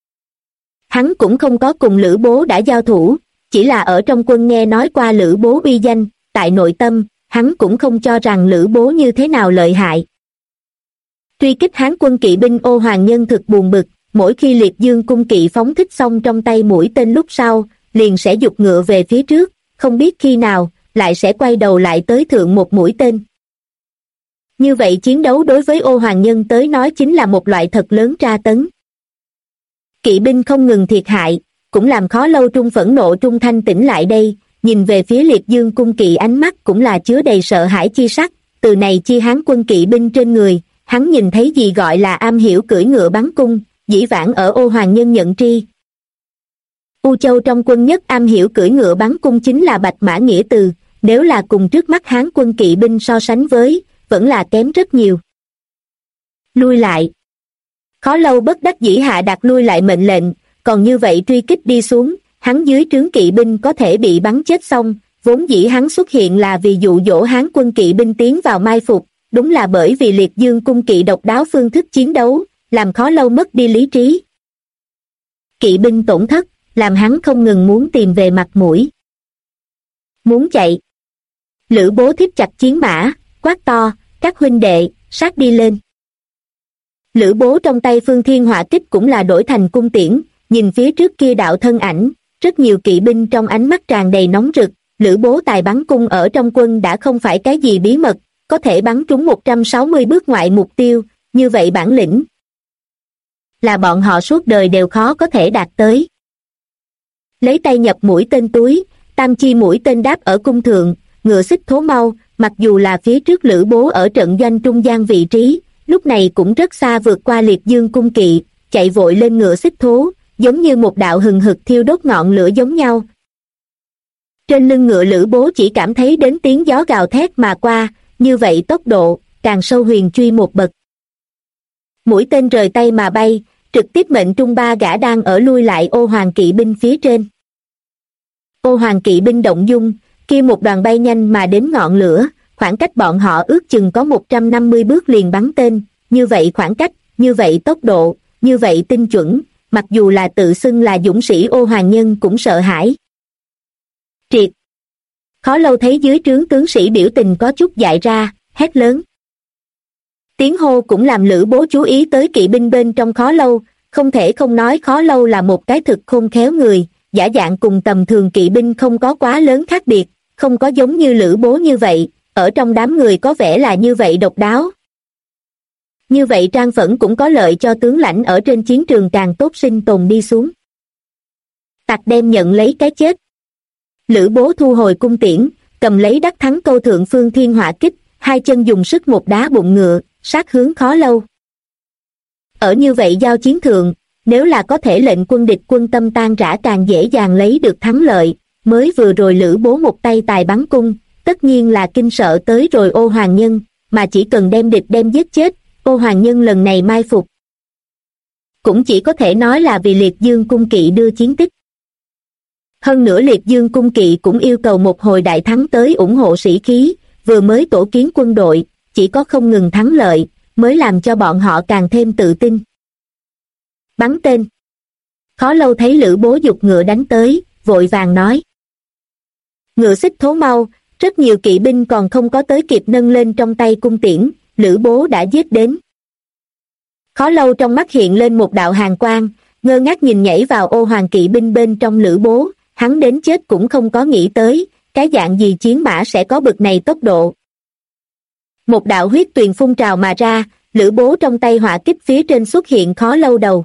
Hắn cũng không có cùng Lữ Bố đã giao thủ, chỉ là ở trong quân nghe nói qua Lữ Bố uy danh, tại nội tâm, hắn cũng không cho rằng Lữ Bố như thế nào lợi hại. Truy kích Hán quân kỵ binh Ô Hoàng nhân thực buồn bực, mỗi khi Liệt Dương cung kỵ phóng thích xong trong tay mũi tên lúc sau, liền sẽ giục ngựa về phía trước, không biết khi nào, lại sẽ quay đầu lại tới thượng một mũi tên. Như vậy chiến đấu đối với Ô Hoàng nhân tới nói chính là một loại thật lớn tra tấn. Kỵ binh không ngừng thiệt hại, cũng làm Khó lâu trung phẫn nộ trung thanh tỉnh lại đây, nhìn về phía Liệt Dương cung kỵ ánh mắt cũng là chứa đầy sợ hãi chi sắc, từ này chi Hán quân kỵ binh trên người, hắn nhìn thấy gì gọi là am hiểu cưỡi ngựa bắn cung, dĩ vãng ở Ô Hoàng nhân nhận tri. U Châu trong quân nhất am hiểu cưỡi ngựa bắn cung chính là Bạch Mã Nghĩa Từ, nếu là cùng trước mắt Hán quân kỵ binh so sánh với, vẫn là kém rất nhiều. Lui lại. Khó lâu bất đắc dĩ hạ đặt lui lại mệnh lệnh, còn như vậy truy kích đi xuống, hắn dưới trướng kỵ binh có thể bị bắn chết xong, vốn dĩ hắn xuất hiện là vì dụ dỗ Hán quân kỵ binh tiến vào mai phục, đúng là bởi vì Liệt Dương cung kỵ độc đáo phương thức chiến đấu, làm Khó lâu mất đi lý trí. Kỵ binh tổn thất, làm hắn không ngừng muốn tìm về mặt mũi. Muốn chạy. Lữ Bố thít chặt chiến mã, quát to, các huynh đệ, sát đi lên. Lữ Bố trong tay Phương Thiên Hỏa Kích cũng là đổi thành cung tiễn, nhìn phía trước kia đạo thân ảnh, rất nhiều kỵ binh trong ánh mắt tràn đầy nóng rực, Lữ Bố tài bắn cung ở trong quân đã không phải cái gì bí mật, có thể bắn trúng 160 bước ngoại mục tiêu, như vậy bản lĩnh là bọn họ suốt đời đều khó có thể đạt tới. Lấy tay nhập mũi tên túi, tam chi mũi tên đáp ở cung thượng, ngựa xích thố mau, mặc dù là phía trước Lữ Bố ở trận doanh trung gian vị trí, lúc này cũng rất xa vượt qua Liệt Dương cung kỵ, chạy vội lên ngựa xích thố, giống như một đạo hừng hực thiêu đốt ngọn lửa giống nhau. Trên lưng ngựa Lữ Bố chỉ cảm thấy đến tiếng gió gào thét mà qua, như vậy tốc độ, càng sâu huyền truy một bậc. Mũi tên rời tay mà bay, trực tiếp mệnh trung 3 gã đang ở lui lại Ô Hoàng kỵ binh phía trên. Ô Hoàng kỵ binh động dung, kia một đoàn bay nhanh mà đến ngọn lửa, khoảng cách bọn họ ước chừng có 150 bước liền bắn tên, như vậy khoảng cách, như vậy tốc độ, như vậy tinh chuẩn, mặc dù là tự xưng là dũng sĩ Ô Hoàng nhân cũng sợ hãi. Triệt! Khó lâu thấy dưới trướng tướng sĩ biểu tình có chút dại ra, hét lớn. Tiếng hô cũng làm Lữ Bố chú ý tới kỵ binh bên trong Khó lâu, không thể không nói Khó lâu là một cái thực khôn khéo người, giả dạng cùng tầm thường kỵ binh không có quá lớn khác biệt, không có giống như Lữ Bố như vậy, ở trong đám người có vẻ là như vậy độc đáo. Như vậy trang phẫn cũng có lợi cho tướng lãnh ở trên chiến trường càng tốt sinh tồn đi xuống. Tặc đem nhận lấy cái chết. Lữ Bố thu hồi cung tiễn, cầm lấy đắc thắng câu thượng Phương Thiên Hỏa Kích, hai chân dùng sức một đá bụng ngựa, sát hướng Khó lâu. Ở như vậy giao chiến thượng, nếu là có thể lệnh quân địch quân tâm tan rã càng dễ dàng lấy được thắng lợi, mới vừa rồi Lữ Bố một tay tài bắn cung, tất nhiên là kinh sợ tới rồi Ô Hoàng nhân, mà chỉ cần đem địch đem giết chết, Ô Hoàng nhân lần này mai phục. Cũng chỉ có thể nói là vì Liệt Dương cung kỵ đưa chiến tích. Hơn nữa Liệt Dương cung kỵ cũng yêu cầu một hồi đại thắng tới ủng hộ sĩ khí, vừa mới tổ kiến quân đội, chỉ có không ngừng thắng lợi, mới làm cho bọn họ càng thêm tự tin. Bắn tên. Khó Lâu thấy Lữ Bố giục ngựa đánh tới, vội vàng nói. Ngựa xích thố mau, rất nhiều kỵ binh còn không có tới kịp nâng lên trong tay cung tiễn, Lữ Bố đã giết đến. Khó Lâu trong mắt hiện lên một đạo hàn quang, ngơ ngác nhìn nhảy vào ô hoàng kỵ binh bên trong Lữ Bố, hắn đến chết cũng không có nghĩ tới, cái dạng gì chiến mã sẽ có bực này tốc độ. Một đạo huyết tuyền phun trào mà ra, Lữ Bố trong tay hỏa kích phía trên xuất hiện Khó Lâu đầu.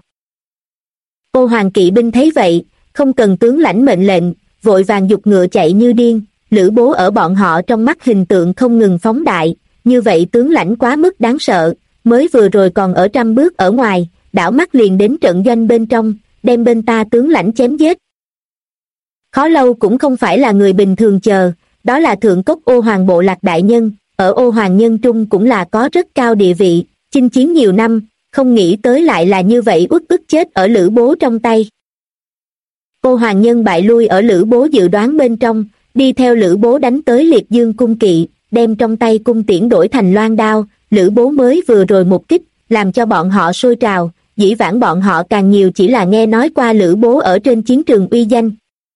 Ô hoàng kỵ binh thấy vậy, không cần tướng lãnh mệnh lệnh, vội vàng giục ngựa chạy như điên, Lữ Bố ở bọn họ trong mắt hình tượng không ngừng phóng đại, như vậy tướng lãnh quá mức đáng sợ, mới vừa rồi còn ở 100 bước ở ngoài, đảo mắt liền đến trận doanh bên trong, đem bên ta tướng lãnh chém giết. Khó Lâu cũng không phải là người bình thường chờ, đó là thượng cốc ô hoàng bộ lạc đại nhân, ở ô hoàng nhân trung cũng là có rất cao địa vị, chinh chiến nhiều năm, không nghĩ tới lại là như vậy uất ức chết ở Lữ Bố trong tay. Ô hoàng nhân bại lui ở Lữ Bố dự đoán bên trong, đi theo Lữ Bố đánh tới Liệt Dương cung kỵ, đem trong tay cung tiễn đổi thành loan đao, Lữ Bố mới vừa rồi một kích, làm cho bọn họ sôi trào, dĩ vãng bọn họ càng nhiều chỉ là nghe nói qua Lữ Bố ở trên chiến trường uy danh.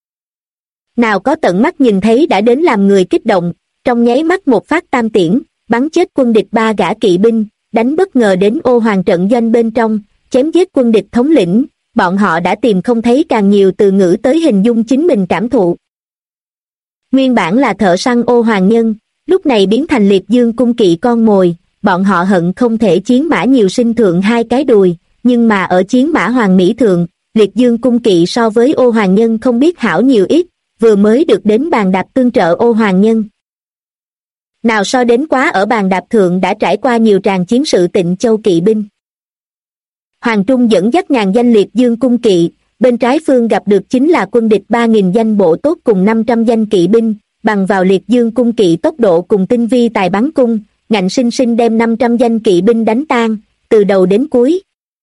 Nào có tận mắt nhìn thấy đã đến làm người kích động, trong nháy mắt một phát tam tiễn, bắn chết quân địch 3 gã kỵ binh, đánh bất ngờ đến ô hoàng trận doanh bên trong, chém giết quân địch thống lĩnh, bọn họ đã tìm không thấy càng nhiều từ ngữ tới hình dung chính mình cảm thụ. Nguyên bản là thợ săn ô hoàng nhân, lúc này biến thành Liệt Dương cung kỵ con mồi, bọn họ hận không thể chiến mã nhiều sinh thượng 2 cái đùi, nhưng mà ở chiến mã hoàng mỹ thượng, Liệt Dương cung kỵ so với ô hoàng nhân không biết hảo nhiều ít, vừa mới được đến bàn đạp tương trợ ô hoàng nhân. Nào so đến quá ở bàn đạp thượng đã trải qua nhiều tràng chiến sự Tịnh Châu kỵ binh. Hoàng Trung dẫn dắt ngàn danh Liệt Dương cung kỵ, bên trái phương gặp được chính là quân địch 3.000 danh bộ tốt cùng 500 danh kỵ binh, bằng vào Liệt Dương cung kỵ tốc độ cùng tinh vi tài bắn cung, ngạnh sinh sinh đem 500 danh kỵ binh đánh tan, từ đầu đến cuối.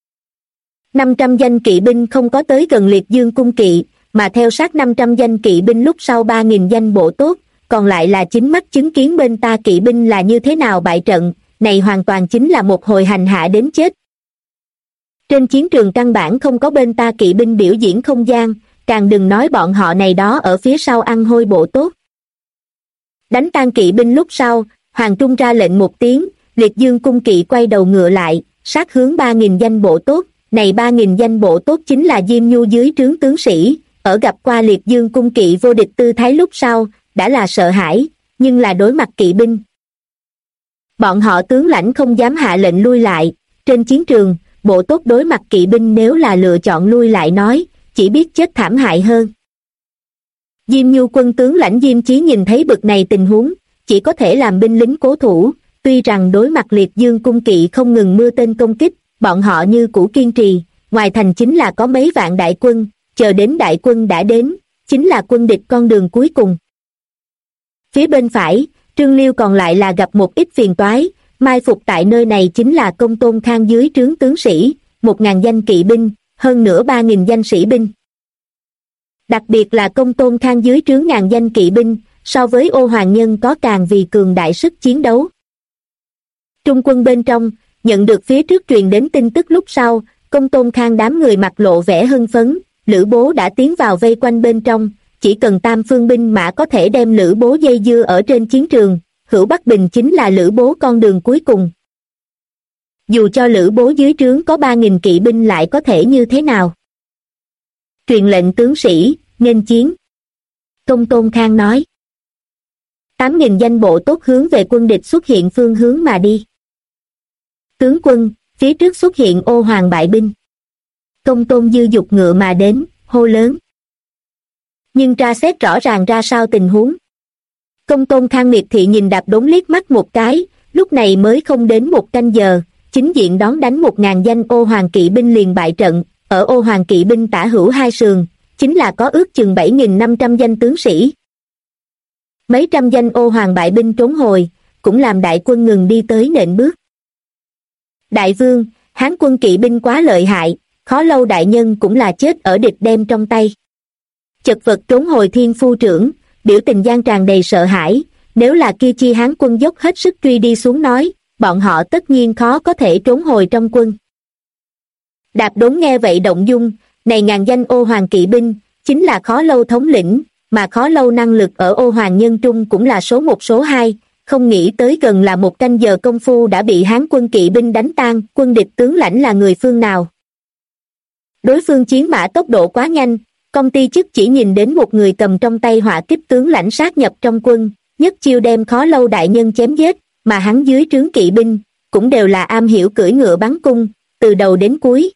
500 danh kỵ binh không có tới gần Liệt Dương cung kỵ, mà theo sát 500 danh kỵ binh lúc sau 3.000 danh bộ tốt, còn lại là chính mắt chứng kiến bên ta kỵ binh là như thế nào bại trận, này hoàn toàn chính là một hồi hành hạ đến chết. Trên chiến trường căn bản không có bên ta kỵ binh biểu diễn không gian, càng đừng nói bọn họ này đó ở phía sau ăn hôi bộ tốt. Đánh tan kỵ binh lúc sau, Hoàng Trung ra lệnh một tiếng, Liệt Dương cung kỵ quay đầu ngựa lại, sát hướng 3.000 danh bộ tốt, này 3.000 danh bộ tốt chính là Diêm Nhu dưới trướng tướng sĩ, ở gặp qua Liệt Dương cung kỵ vô địch tư thái lúc sau, đã là sợ hãi, nhưng là đối mặt kỵ binh. Bọn họ tướng lãnh không dám hạ lệnh lui lại, trên chiến trường, bộ tốt đối mặt kỵ binh nếu là lựa chọn lui lại nói, chỉ biết chết thảm hại hơn. Diêm Nhu quân tướng lãnh Diêm Chí nhìn thấy bực này tình huống, chỉ có thể làm binh lính cố thủ, tuy rằng đối mặt Liệt Dương cung kỵ không ngừng mưa tên công kích, bọn họ như cũ kiên trì, ngoài thành chính là có mấy vạn đại quân, chờ đến đại quân đã đến, chính là quân địch con đường cuối cùng. Phía bên phải, Trương Liêu còn lại là gặp một ít phiền toái, mai phục tại nơi này chính là Công Tôn Khang dưới trướng tướng sĩ, 1.000 danh kỵ binh, hơn nữa 3.000 danh sĩ binh. Đặc biệt là Công Tôn Khang dưới trướng ngàn danh kỵ binh, so với ô hoàng nhân có càng vì cường đại sức chiến đấu. Trung quân bên trong, nhận được phía trước truyền đến tin tức lúc sau, Công Tôn Khang đám người mặt lộ vẻ hưng phấn, Lữ Bố đã tiến vào vây quanh bên trong, chỉ cần tam phương binh mã có thể đem Lữ Bố dây dưa ở trên chiến trường, Hữu Bắc Bình chính là Lữ Bố con đường cuối cùng. Dù cho Lữ Bố dưới trướng có 3.000 kỵ binh lại có thể như thế nào? Truyền lệnh tướng sĩ, nghênh chiến. Công Tôn Khang nói. 8.000 danh bộ tốt hướng về quân địch xuất hiện phương hướng mà đi. Tướng quân, phía trước xuất hiện ô hoàng bại binh. Công Tôn Dư dục ngựa mà đến, hô lớn. Nhưng tra xét rõ ràng ra sao tình huống. Công Tôn Khang miệt thị nhìn Đạp Đốn liếc mắt một cái, lúc này mới không đến một canh giờ, chính diện đón đánh 1.000 danh ô hoàng kỵ binh liền bại trận, ở ô hoàng kỵ binh tả hữu hai sườn, chính là có ước chừng 7.500 danh tướng sĩ. Mấy trăm danh ô hoàng bại binh trốn hồi, cũng làm đại quân ngừng đi tới nện bước. Đại vương, Hán quân kỵ binh quá lợi hại, Khó Lâu đại nhân cũng là chết ở địch đem trong tay. Chật vật trốn hồi Thiên Phu trưởng, biểu tình gian tràn đầy sợ hãi, nếu là kia chi Hán quân dốc hết sức truy đi xuống nói, bọn họ tất nhiên khó có thể trốn hồi trong quân. Đạp Đốn nghe vậy động dung, này ngàn danh ô hoàng kỵ binh, chính là Khó Lâu thống lĩnh, mà Khó Lâu năng lực ở ô hoàng nhân trung cũng là số một số hai, không nghĩ tới gần là một canh giờ công phu đã bị Hán quân kỵ binh đánh tan. Quân địch tướng lãnh là người phương nào? Đối phương chiến mã tốc độ quá nhanh, công ty chức chỉ nhìn đến một người cầm trong tay hỏa kíp tướng lãnh sát nhập trong quân, nhất chiêu đem Khó Lâu đại nhân chém giết, mà hắn dưới trướng kỵ binh cũng đều là am hiểu cưỡi ngựa bắn cung, từ đầu đến cuối.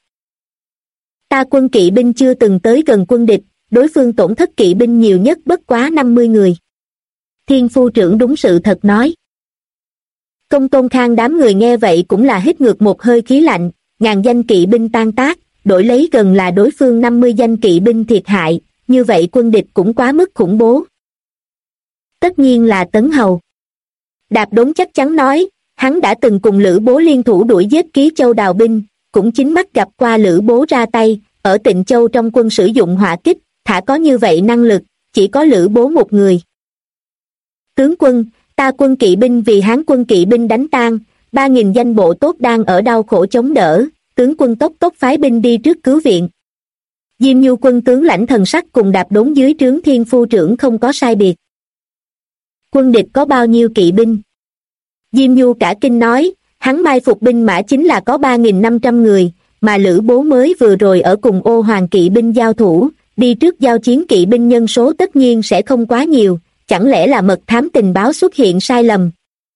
Ta quân kỵ binh chưa từng tới gần quân địch, đối phương tổn thất kỵ binh nhiều nhất bất quá 50 người. Thiên phu trưởng đúng sự thật nói. Công Tôn Khang đám người nghe vậy cũng là hít ngược một hơi khí lạnh, ngàn danh kỵ binh tan tác, đổi lấy gần là đối phương 50 danh kỵ binh thiệt hại, như vậy quân địch cũng quá mức khủng bố. Tất nhiên là Tấn Hầu. Đạp Đốn chắc chắn nói, hắn đã từng cùng Lữ Bố liên thủ đuổi giết Ký Châu đào binh, cũng chính mắt gặp qua Lữ Bố ra tay, ở Tịnh Châu trong quân sử dụng hỏa kích, thả có như vậy năng lực, chỉ có Lữ Bố một người. Tướng quân, ta quân kỵ binh vì Hán quân kỵ binh đánh tan, 3.000 danh bộ tốt đang ở đau khổ chống đỡ, tướng quân tốc tốc phái binh đi trước cứu viện. Diêm Nhu quân tướng lãnh thần sắc cùng Đạp Đốn dưới trướng Thiên phu trưởng không có sai biệt. Quân địch có bao nhiêu kỵ binh? Diêm Nhu cả kinh nói, hắn mai phục binh mã chính là có 3.500 người, mà Lữ Bố mới vừa rồi ở cùng ô hoàng kỵ binh giao thủ, đi trước giao chiến kỵ binh nhân số tất nhiên sẽ không quá nhiều, chẳng lẽ là mật thám tình báo xuất hiện sai lầm?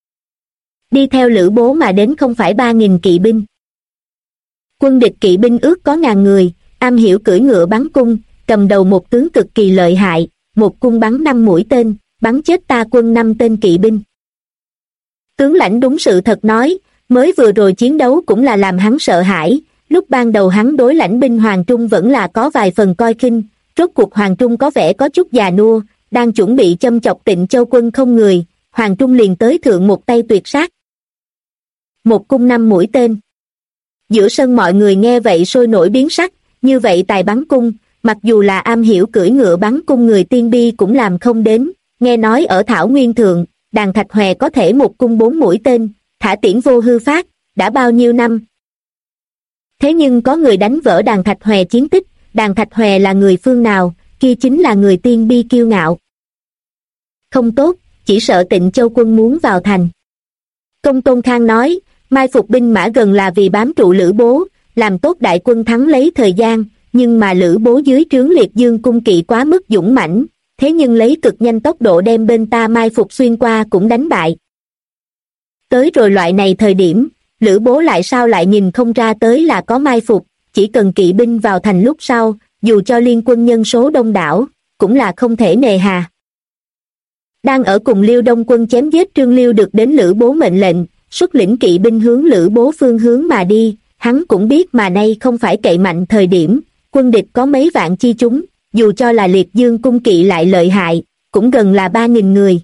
Đi theo Lữ Bố mà đến không phải 3.000 kỵ binh. Quân địch kỵ binh ước có 1.000 người, am hiểu cưỡi ngựa bắn cung, cầm đầu một tướng cực kỳ lợi hại, một cung bắn 5 mũi tên, bắn chết ta quân 5 tên kỵ binh. Tướng lãnh đúng sự thật nói, mới vừa rồi chiến đấu cũng là làm hắn sợ hãi, lúc ban đầu hắn đối lãnh binh Hoàng Trung vẫn là có vài phần coi khinh, rốt cuộc Hoàng Trung có vẻ có chút già nua, đang chuẩn bị châm chọc Tịnh Châu quân không người, Hoàng Trung liền tới thượng một tay tuyệt sát. Một cung 5 mũi tên. Giữa sân mọi người nghe vậy sôi nổi biến sắc, như vậy tài bắn cung, mặc dù là am hiểu cưỡi ngựa bắn cung người tiên bi cũng làm không đến, nghe nói ở Thảo Nguyên Thượng, Đàn Thạch Hòe có thể một cung 4 mũi tên, thả tiễn vô hư phát, đã bao nhiêu năm. Thế nhưng có người đánh vỡ Đàn Thạch Hòe chiến tích, Đàn Thạch Hòe là người phương nào, kia chính là người tiên bi kiêu ngạo. Không tốt, chỉ sợ Tịnh Châu quân muốn vào thành. Công Tôn Khang nói, mai phục binh mã gần là vì bám trụ Lữ Bố, làm tốt đại quân thắng lấy thời gian, nhưng mà Lữ Bố dưới trướng Liệt Dương cung kỵ quá mức dũng mãnh, thế nhưng lấy cực nhanh tốc độ đem bên ta mai phục xuyên qua cũng đánh bại. Tới rồi loại này thời điểm, Lữ Bố lại sao lại nhìn không ra tới là có mai phục, chỉ cần kỵ binh vào thành lúc sau, dù cho liên quân nhân số đông đảo, cũng là không thể nề hà. Đang ở cùng Liêu Đông quân chém giết Trương Liêu được đến Lữ Bố mệnh lệnh, xuất lĩnh kỵ binh hướng Lữ Bố phương hướng mà đi, hắn cũng biết mà nay không phải cậy mạnh thời điểm, quân địch có mấy vạn chi chúng, dù cho là Liệt Dương cung kỵ lại lợi hại, cũng gần là 3.000 người.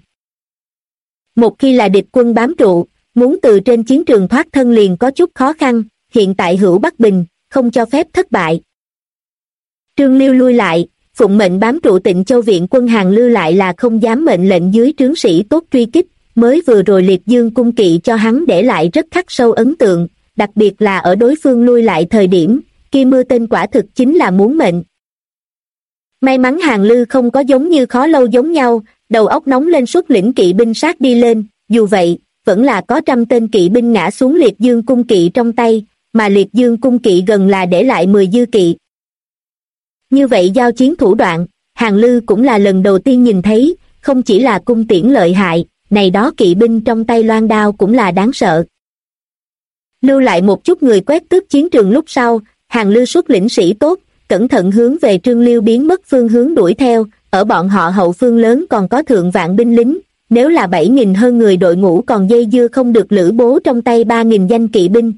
Một khi là địch quân bám trụ, muốn từ trên chiến trường thoát thân liền có chút khó khăn, hiện tại hữu Bắc Bình, không cho phép thất bại. Trương Liêu lui lại, phụng mệnh bám trụ Tịnh Châu viện quân Hàn Lưu lại là không dám mệnh lệnh dưới trướng sĩ tốt truy kích, mới vừa rồi Liệt Dương cung kỵ cho hắn để lại rất khắc sâu ấn tượng, đặc biệt là ở đối phương lui lại thời điểm, kia mưa tên quả thực chính là muốn mệnh. May mắn Hàn Lư không có giống như Khó Lâu giống nhau, đầu óc nóng lên xuất lĩnh kỵ binh sát đi lên, dù vậy, vẫn là có 100 tên kỵ binh ngã xuống Liệt Dương cung kỵ trong tay, mà Liệt Dương cung kỵ gần là để lại 10 dư kỵ. Như vậy giao chiến thủ đoạn, Hàn Lư cũng là lần đầu tiên nhìn thấy, không chỉ là cung tiễn lợi hại, này đó kỵ binh trong tay loan đao cũng là đáng sợ. Lưu lại một chút người quét tước chiến trường lúc sau, Hàn Lư xuất lĩnh sĩ tốt, cẩn thận hướng về Trương Liêu biến mất phương hướng đuổi theo, ở bọn họ hậu phương lớn còn có thượng vạn binh lính, nếu là 7.000 hơn người đội ngũ còn dây dưa không được Lữ Bố trong tay 3.000 danh kỵ binh.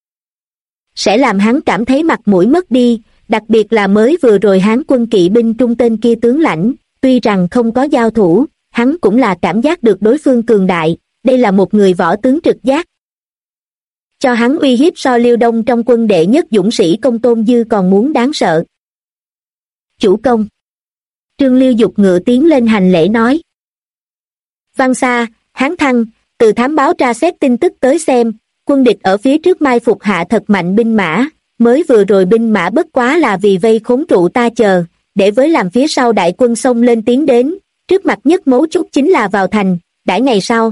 Sẽ làm hắn cảm thấy mặt mũi mất đi, đặc biệt là mới vừa rồi Hán quân kỵ binh trung tên kia tướng lãnh, tuy rằng không có giao thủ, hắn cũng là cảm giác được đối phương cường đại, đây là một người võ tướng trực giác. Cho hắn uy hiếp so Liêu Đông trong quân đệ nhất dũng sĩ Công Tôn Dư còn muốn đáng sợ. Chủ công. Trương Liêu dục ngựa tiến lên hành lễ nói. Văn Sa, Hán Thăng, từ thám báo tra xét tin tức tới xem, quân địch ở phía trước mai phục hạ thật mạnh binh mã, mới vừa rồi binh mã bất quá là vì vây khốn trụ ta chờ, để với làm phía sau đại quân xông lên tiến đến, trước mặt nhất mấu chốt chính là vào thành, đãi ngày sau.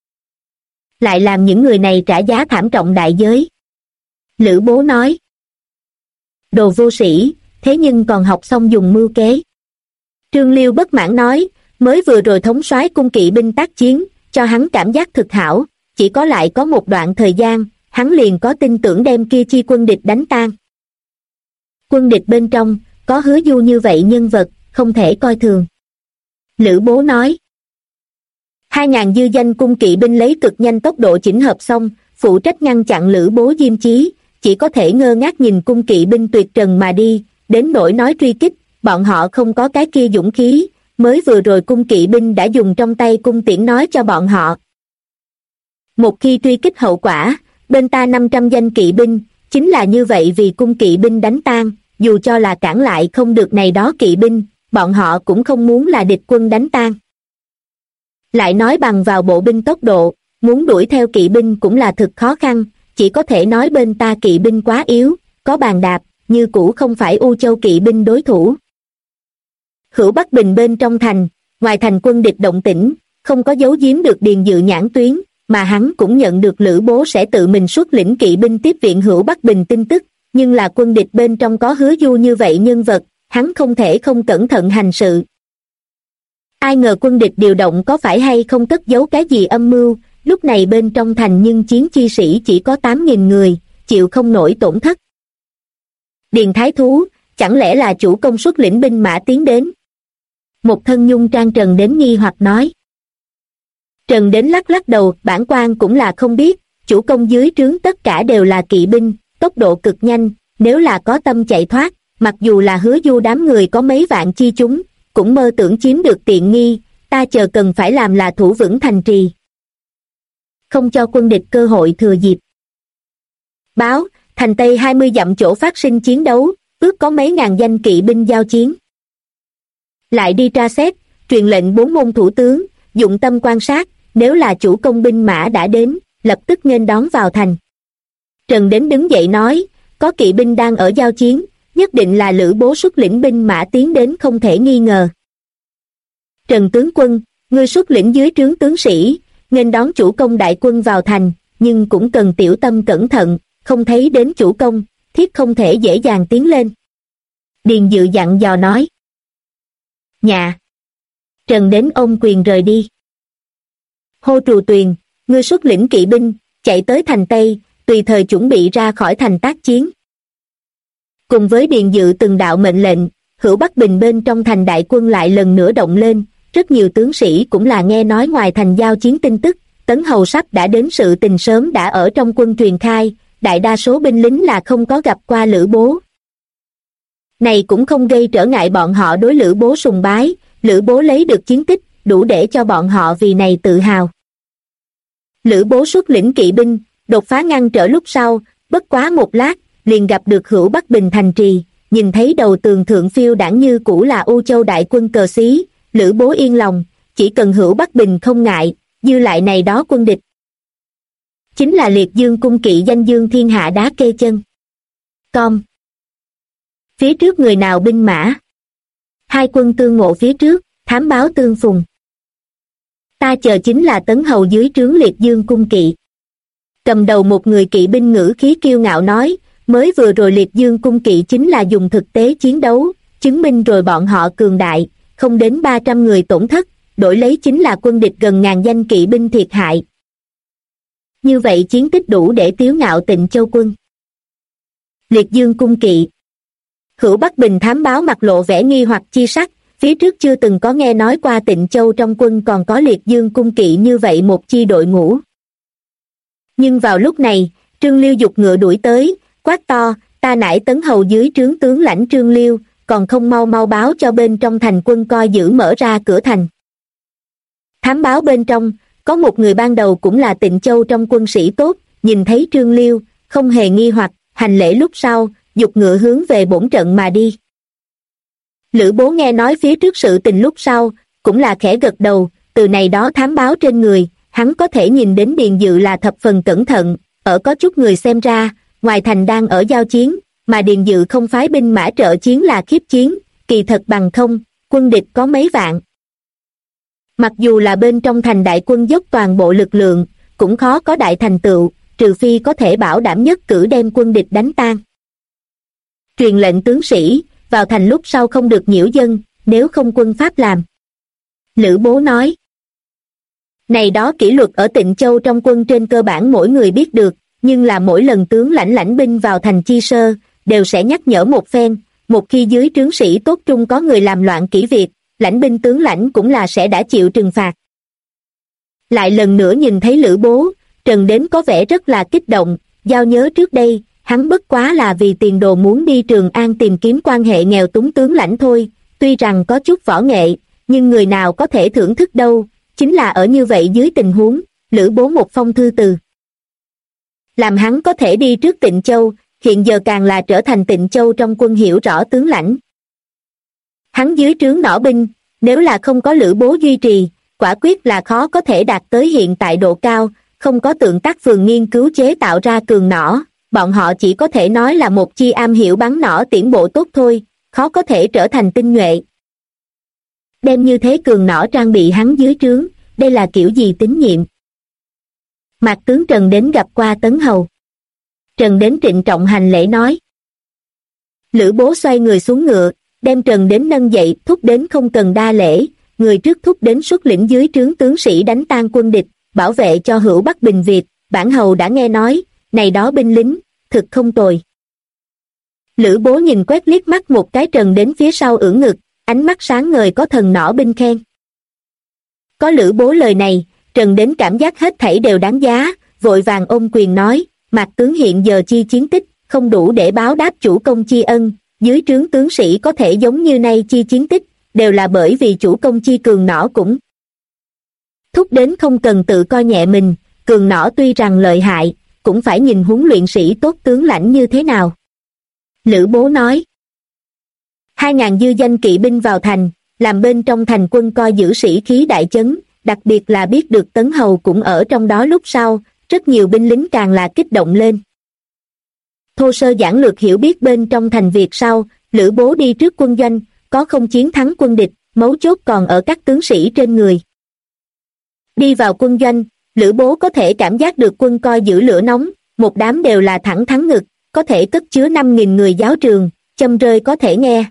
Lại làm những người này trả giá thảm trọng đại giới. Lữ Bố nói. Đồ vô sĩ, thế nhưng còn học xong dùng mưu kế. Trương Liêu bất mãn nói, mới vừa rồi thống soái cung kỵ binh tác chiến, cho hắn cảm giác thực hảo, chỉ có lại có một đoạn thời gian, hắn liền có tin tưởng đem kia chi quân địch đánh tan. Quân địch bên trong, có Hứa Du như vậy nhân vật, không thể coi thường. Lữ Bố nói. 2.000 dư danh cung kỵ binh lấy cực nhanh tốc độ chỉnh hợp xong, phụ trách ngăn chặn Lữ Bố diêm chí, chỉ có thể ngơ ngác nhìn cung kỵ binh tuyệt trần mà đi, đến nỗi nói truy kích, bọn họ không có cái kia dũng khí, mới vừa rồi cung kỵ binh đã dùng trong tay cung tiễn nói cho bọn họ. Một khi truy kích hậu quả, bên ta 500 danh kỵ binh, chính là như vậy vì cung kỵ binh đánh tan, dù cho là cản lại không được này đó kỵ binh, bọn họ cũng không muốn là địch quân đánh tan. Lại nói bằng vào bộ binh tốc độ, muốn đuổi theo kỵ binh cũng là thực khó khăn, chỉ có thể nói bên ta kỵ binh quá yếu, có bàn đạp, như cũ không phải U Châu kỵ binh đối thủ. Hữu Bắc Bình bên trong thành, ngoài thành quân địch động tĩnh, không có giấu giếm được Điền Dự nhãn tuyến, mà hắn cũng nhận được Lữ Bố sẽ tự mình xuất lĩnh kỵ binh tiếp viện Hữu Bắc Bình tin tức, nhưng là quân địch bên trong có Hứa Du như vậy nhân vật, hắn không thể không cẩn thận hành sự. Ai ngờ quân địch điều động có phải hay không cất giấu cái gì âm mưu, lúc này bên trong thành nhưng chiến chi sĩ chỉ có 8.000 người, chịu không nổi tổn thất. Điền Thái Thú, chẳng lẽ là chủ công xuất lĩnh binh mã tiến đến? Một thân nhung trang Trần Đến nghi hoặc nói. Trần Đến lắc lắc đầu, bản quan cũng là không biết, chủ công dưới trướng tất cả đều là kỵ binh, tốc độ cực nhanh, nếu là có tâm chạy thoát, mặc dù là Hứa Du đám người có mấy vạn chi chúng, cũng mơ tưởng chiếm được tiện nghi, ta chờ cần phải làm là thủ vững thành trì. Không cho quân địch cơ hội thừa dịp. Báo, thành Tây 20 dặm chỗ phát sinh chiến đấu, ước có mấy ngàn danh kỵ binh giao chiến. Lại đi tra xét, truyền lệnh 4 môn thủ tướng, dụng tâm quan sát, nếu là chủ công binh mã đã đến, lập tức nghênh đón vào thành. Trần Đến đứng dậy nói, có kỵ binh đang ở giao chiến, nhất định là Lữ Bố xuất lĩnh binh mã tiến đến không thể nghi ngờ. Trần tướng quân, ngươi xuất lĩnh dưới trướng tướng sĩ, nghênh đón chủ công đại quân vào thành, nhưng cũng cần tiểu tâm cẩn thận, không thấy đến chủ công, thiết không thể dễ dàng tiến lên. Điền Dự dặn dò nói. Dạ. Trần Đến ôm quyền rời đi. Hô Trù Tuyền, ngươi xuất lĩnh kỵ binh, chạy tới thành Tây, tùy thời chuẩn bị ra khỏi thành tác chiến. Cùng với Điền Dự từng đạo mệnh lệnh, Hữu Bắc Bình bên trong thành đại quân lại lần nữa động lên, rất nhiều tướng sĩ cũng là nghe nói ngoài thành giao chiến tin tức, Tấn Hầu sắp đã đến sự tình sớm đã ở trong quân truyền khai, đại đa số binh lính là không có gặp qua Lữ Bố. Này cũng không gây trở ngại bọn họ đối Lữ Bố sùng bái, Lữ Bố lấy được chiến tích, đủ để cho bọn họ vì này tự hào. Lữ Bố xuất lĩnh kỵ binh, đột phá ngăn trở lúc sau, bất quá một lát, liền gặp được Hữu Bắc Bình thành trì, nhìn thấy đầu tường thượng phiêu đãng như cũ là U Châu đại quân cờ xí, Lữ Bố yên lòng, chỉ cần Hữu Bắc Bình không ngại, dư lại này đó quân địch. Chính là liệt dương cung kỵ danh dương thiên hạ đá kê chân. Com. Phía trước người nào binh mã? Hai quân tương ngộ phía trước, thám báo tương phùng. Ta chờ chính là Tấn Hầu dưới trướng liệt dương cung kỵ. Cầm đầu một người kỵ binh ngữ khí kiêu ngạo nói, mới vừa rồi liệt dương cung kỵ chính là dùng thực tế chiến đấu, chứng minh rồi bọn họ cường đại, không đến 300 người tổn thất, đổi lấy chính là quân địch gần ngàn danh kỵ binh thiệt hại. Như vậy chiến tích đủ để tiếu ngạo Tịnh Châu quân. Liệt dương cung kỵ. Hữu Bắc Bình thám báo mặt lộ vẻ nghi hoặc chi sắc, phía trước chưa từng có nghe nói qua Tịnh Châu trong quân còn có liệt dương cung kỵ như vậy một chi đội ngũ. Nhưng vào lúc này, Trương Liêu giục ngựa đuổi tới, quát to, ta nải Tấn Hầu dưới trướng tướng lãnh Trương Liêu, còn không mau mau báo cho bên trong thành quân coi giữ mở ra cửa thành. Thám báo bên trong, có một người ban đầu cũng là Tịnh Châu trong quân sĩ tốt, nhìn thấy Trương Liêu, không hề nghi hoặc, hành lễ lúc sau, giục ngựa hướng về bổn trận mà đi. Lữ Bố nghe nói phía trước sự tình lúc sau, cũng là khẽ gật đầu, từ này đó thám báo trên người, hắn có thể nhìn đến Điền Dự là thập phần cẩn thận, ở có chút người xem ra, ngoài thành đang ở giao chiến, mà Điền Dự không phái binh mã trợ chiến là khiếp chiến, kỳ thật bằng không, quân địch có mấy vạn. Mặc dù là bên trong thành đại quân dốc toàn bộ lực lượng, cũng khó có đại thành tựu, trừ phi có thể bảo đảm nhất cử đem quân địch đánh tan. Truyền lệnh tướng sĩ, vào thành lúc sau không được nhiễu dân, nếu không quân pháp làm. Lữ Bố nói. Này đó kỷ luật ở Tịnh Châu trong quân trên cơ bản mỗi người biết được, nhưng là mỗi lần tướng lãnh lãnh binh vào thành chi sơ, đều sẽ nhắc nhở một phen, một khi dưới trướng sĩ tốt trung có người làm loạn kỷ việc, lãnh binh tướng lãnh cũng là sẽ đã chịu trừng phạt. Lại lần nữa nhìn thấy Lữ Bố, Trần Đến có vẻ rất là kích động, giao nhớ trước đây, hắn bất quá là vì tiền đồ muốn đi Trường An tìm kiếm quan hệ nghèo túng tướng lãnh thôi, tuy rằng có chút võ nghệ, nhưng người nào có thể thưởng thức đâu, chính là ở như vậy dưới tình huống, Lữ Bố một phong thư từ. Làm hắn có thể đi trước Tịnh Châu, hiện giờ càng là trở thành Tịnh Châu trong quân hiểu rõ tướng lãnh. Hắn dưới trướng nỏ binh, nếu là không có Lữ Bố duy trì, quả quyết là khó có thể đạt tới hiện tại độ cao, không có Tượng Tác Phường nghiên cứu chế tạo ra cường nỏ, bọn họ chỉ có thể nói là một chi am hiểu bắn nỏ tiễn bộ tốt thôi, khó có thể trở thành tinh nhuệ. Đem như thế cường nỏ trang bị hắn dưới trướng, đây là kiểu gì tín nhiệm? Mạc tướng Trần Đến gặp qua Tấn Hầu. Trần Đến trịnh trọng hành lễ nói. Lữ Bố xoay người xuống ngựa, đem Trần Đến nâng dậy, thúc đến không cần đa lễ, người trước thúc đến xuất lĩnh dưới trướng tướng sĩ đánh tan quân địch, bảo vệ cho hữu Bắc bình Việt, bản hầu đã nghe nói, này đó binh lính, thực không tồi. Lữ Bố nhìn quét liếc mắt một cái Trần Đến phía sau ưỡn ngực, ánh mắt sáng ngời có thần nỏ binh khen. Có Lữ Bố lời này, Trần Đến cảm giác hết thảy đều đáng giá, vội vàng ôm quyền nói, Mạc tướng hiện giờ chi chiến tích, không đủ để báo đáp chủ công chi ân, dưới trướng tướng sĩ có thể giống như nay chi chiến tích, đều là bởi vì chủ công chi cường nỏ cũng. Thúc đến không cần tự coi nhẹ mình, cường nỏ tuy rằng lợi hại, cũng phải nhìn huấn luyện sĩ tốt tướng lãnh như thế nào. Lữ Bố nói. 2.000 dư danh kỵ binh vào thành, làm bên trong thành quân coi giữ sĩ khí đại chấn, đặc biệt là biết được Tấn Hầu cũng ở trong đó lúc sau, rất nhiều binh lính càng là kích động lên. Thô sơ giản lược hiểu biết bên trong thành Việt sau, Lữ Bố đi trước quân doanh, có không chiến thắng quân địch, mấu chốt còn ở các tướng sĩ trên người. Đi vào quân doanh, Lữ Bố có thể cảm giác được quân coi giữ lửa nóng, một đám đều là thẳng thắn ngực, có thể cất chứa 5.000 người giáo trường, châm rơi có thể nghe.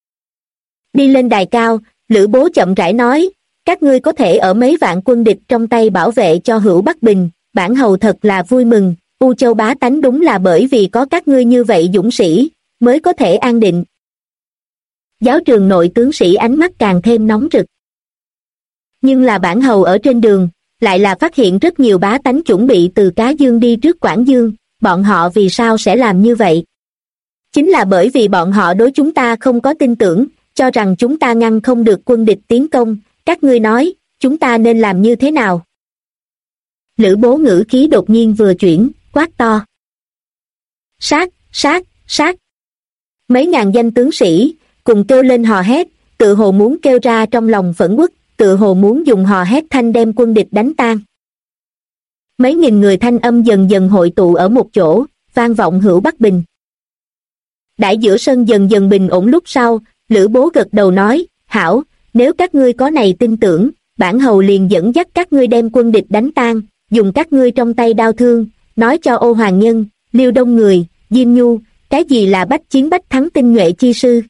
Đi lên đài cao, Lữ Bố chậm rãi nói, các ngươi có thể ở mấy vạn quân địch trong tay bảo vệ cho hữu Bắc Bình, bản hầu thật là vui mừng, U Châu bá tánh đúng là bởi vì có các ngươi như vậy dũng sĩ, mới có thể an định. Giáo trường nội tướng sĩ ánh mắt càng thêm nóng rực. Nhưng là bản hầu ở trên đường, lại là phát hiện rất nhiều bá tánh chuẩn bị từ Cá Dương đi trước Quảng Dương, bọn họ vì sao sẽ làm như vậy? Chính là bởi vì bọn họ đối chúng ta không có tin tưởng, cho rằng chúng ta ngăn không được quân địch tiến công, các ngươi nói, chúng ta nên làm như thế nào? Lữ Bố ngữ khí đột nhiên vừa chuyển, quát to. Sát, sát, sát. Mấy ngàn danh tướng sĩ, cùng kêu lên hò hét, tự hồ muốn kêu ra trong lòng phẫn uất, tự hồ muốn dùng hò hét thanh đem quân địch đánh tan. Mấy nghìn người thanh âm dần dần hội tụ ở một chỗ, vang vọng hữu Bắc Bình. Đãi giữa sân dần dần bình ổn lúc sau, Lữ Bố gật đầu nói, hảo, nếu các ngươi có này tin tưởng, bản hầu liền dẫn dắt các ngươi đem quân địch đánh tan, dùng các ngươi trong tay đao thương, nói cho Ô Hoàng Nhân, Liêu Đông Người, Diêm Nhu, cái gì là bách chiến bách thắng tinh nhuệ chi sư.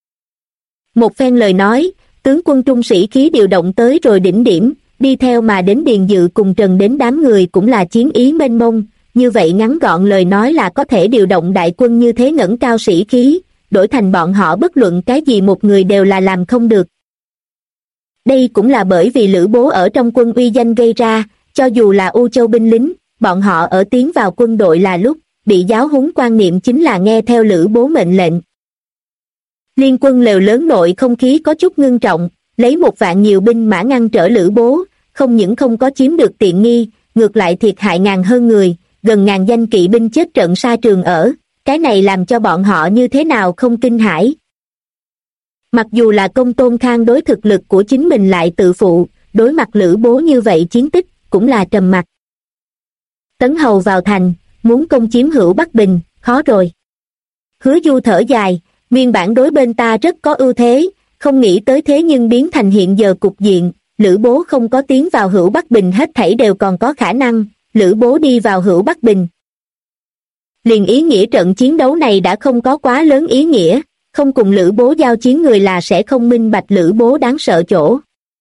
Một phen lời nói, tướng quân trung sĩ khí điều động tới rồi đỉnh điểm, đi theo mà đến Điền Dự cùng Trần Đến đám người cũng là chiến ý mênh mông, như vậy ngắn gọn lời nói là có thể điều động đại quân như thế ngẩng cao sĩ khí, đổi thành bọn họ bất luận cái gì một người đều là làm không được. Đây cũng là bởi vì Lữ Bố ở trong quân uy danh gây ra, cho dù là U Châu binh lính, bọn họ ở tiến vào quân đội là lúc, bị giáo huấn quan niệm chính là nghe theo Lữ Bố mệnh lệnh. Liên quân lều lớn nội không khí có chút ngưng trọng, lấy 1 vạn nhiều binh mã ngăn trở Lữ Bố, không những không có chiếm được tiện nghi, ngược lại thiệt hại ngàn hơn người, gần ngàn danh kỵ binh chết trận sa trường ở, cái này làm cho bọn họ như thế nào không kinh hãi. Mặc dù là Công Tôn Khang đối thực lực của chính mình lại tự phụ, đối mặt Lữ Bố như vậy chiến tích, cũng là trầm mặc. Tấn Hầu vào thành, muốn công chiếm Hữu Bắc Bình, khó rồi. Hứa Du thở dài, nguyên bản đối bên ta rất có ưu thế, không nghĩ tới thế nhưng biến thành hiện giờ cục diện, Lữ Bố không có tiến vào Hữu Bắc Bình hết thảy đều còn có khả năng, Lữ Bố đi vào Hữu Bắc Bình. Liền ý nghĩa trận chiến đấu này đã không có quá lớn ý nghĩa, không cùng Lữ Bố giao chiến người là sẽ không minh bạch Lữ Bố đáng sợ chỗ.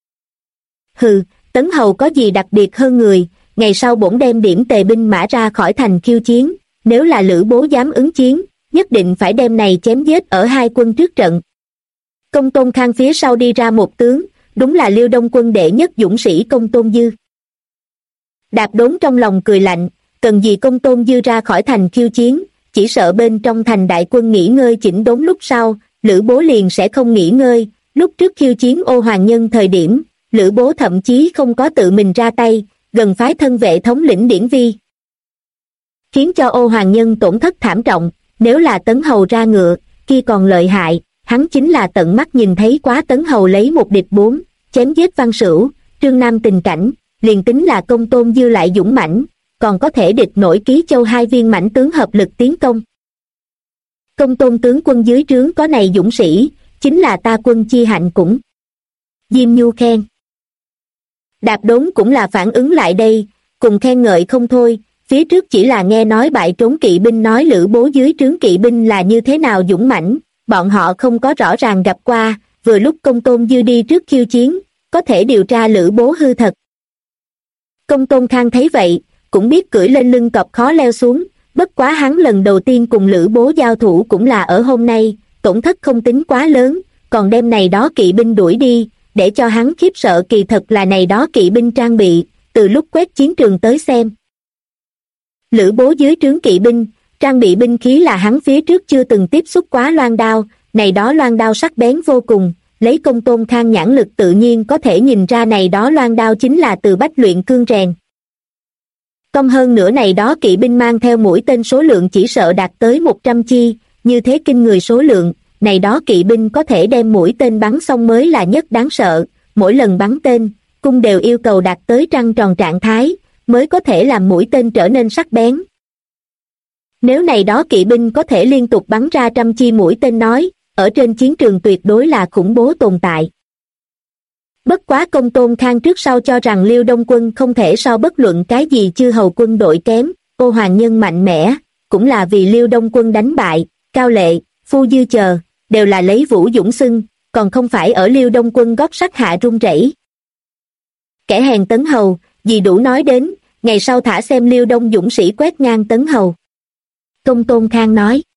Hừ, Tấn Hầu có gì đặc biệt hơn người, ngày sau bổn đem điểm tề binh mã ra khỏi thành khiêu chiến, nếu là Lữ Bố dám ứng chiến, nhất định phải đem này chém giết ở hai quân trước trận. Công Tôn Khang phía sau đi ra một tướng, đúng là Liêu Đông quân đệ nhất dũng sĩ Công Tôn Dư. Đạp Đốn trong lòng cười lạnh, cần gì Công Tôn Dư ra khỏi thành khiêu chiến, chỉ sợ bên trong thành đại quân nghỉ ngơi chỉnh đốn lúc sau, Lữ Bố liền sẽ không nghỉ ngơi, lúc trước khiêu chiến Ô Hoàng Nhân thời điểm, Lữ Bố thậm chí không có tự mình ra tay, gần phái thân vệ thống lĩnh Điển Vi. Khiến cho Ô Hoàng Nhân tổn thất thảm trọng, nếu là Tấn Hầu ra ngựa, kia còn lợi hại, hắn chính là tận mắt nhìn thấy quá Tấn Hầu lấy một địch bốn, chém giết Văn Sửu, Trương Nam tình cảnh, liền tính là Công Tôn Dư lại dũng mãnh, còn có thể địch nổi Ký Châu hai viên mãnh tướng hợp lực tiến công. Công Tôn tướng quân dưới trướng có này dũng sĩ, chính là ta quân chi hạnh cũng. Diêm Nhu khen. Đạp Đốn cũng là phản ứng lại đây, cùng khen ngợi không thôi, phía trước chỉ là nghe nói bại trốn kỵ binh nói Lữ Bố dưới trướng kỵ binh là như thế nào dũng mãnh, bọn họ không có rõ ràng gặp qua, vừa lúc Công Tôn Dư đi trước khiêu chiến, có thể điều tra Lữ Bố hư thật. Công Tôn Khang thấy vậy, cũng biết cưỡi lên lưng cọp khó leo xuống, bất quá hắn lần đầu tiên cùng Lữ Bố giao thủ cũng là ở hôm nay, tổn thất không tính quá lớn, còn đem này đó kỵ binh đuổi đi, để cho hắn khiếp sợ kỳ thật là này đó kỵ binh trang bị, từ lúc quét chiến trường tới xem. Lữ Bố dưới trướng kỵ binh, trang bị binh khí là hắn phía trước chưa từng tiếp xúc quá loan đao, này đó loan đao sắc bén vô cùng, lấy Công Tôn Khang nhãn lực tự nhiên có thể nhìn ra này đó loan đao chính là từ bách luyện cương rèn. Công hơn nữa này đó kỵ binh mang theo mũi tên số lượng chỉ sợ đạt tới 100 chi, như thế kinh người số lượng, này đó kỵ binh có thể đem mũi tên bắn xong mới là nhất đáng sợ, mỗi lần bắn tên, cung đều yêu cầu đạt tới trăng tròn trạng thái, mới có thể làm mũi tên trở nên sắc bén. Nếu này đó kỵ binh có thể liên tục bắn ra trăm chi mũi tên nói, ở trên chiến trường tuyệt đối là khủng bố tồn tại. Bất quá Công Tôn Khang trước sau cho rằng Liêu Đông quân không thể so bất luận cái gì chư hầu quân đội kém, Ô Hoàng Nhân mạnh mẽ, cũng là vì Liêu Đông quân đánh bại, Cao Lệ, Phu Dư chờ, đều là lấy vũ dũng xưng, còn không phải ở Liêu Đông quân gót sắt hạ run rẩy. Kẻ hèn Tấn Hầu, gì đủ nói đến, ngày sau thả xem Liêu Đông dũng sĩ quét ngang Tấn Hầu. Công Tôn Khang nói.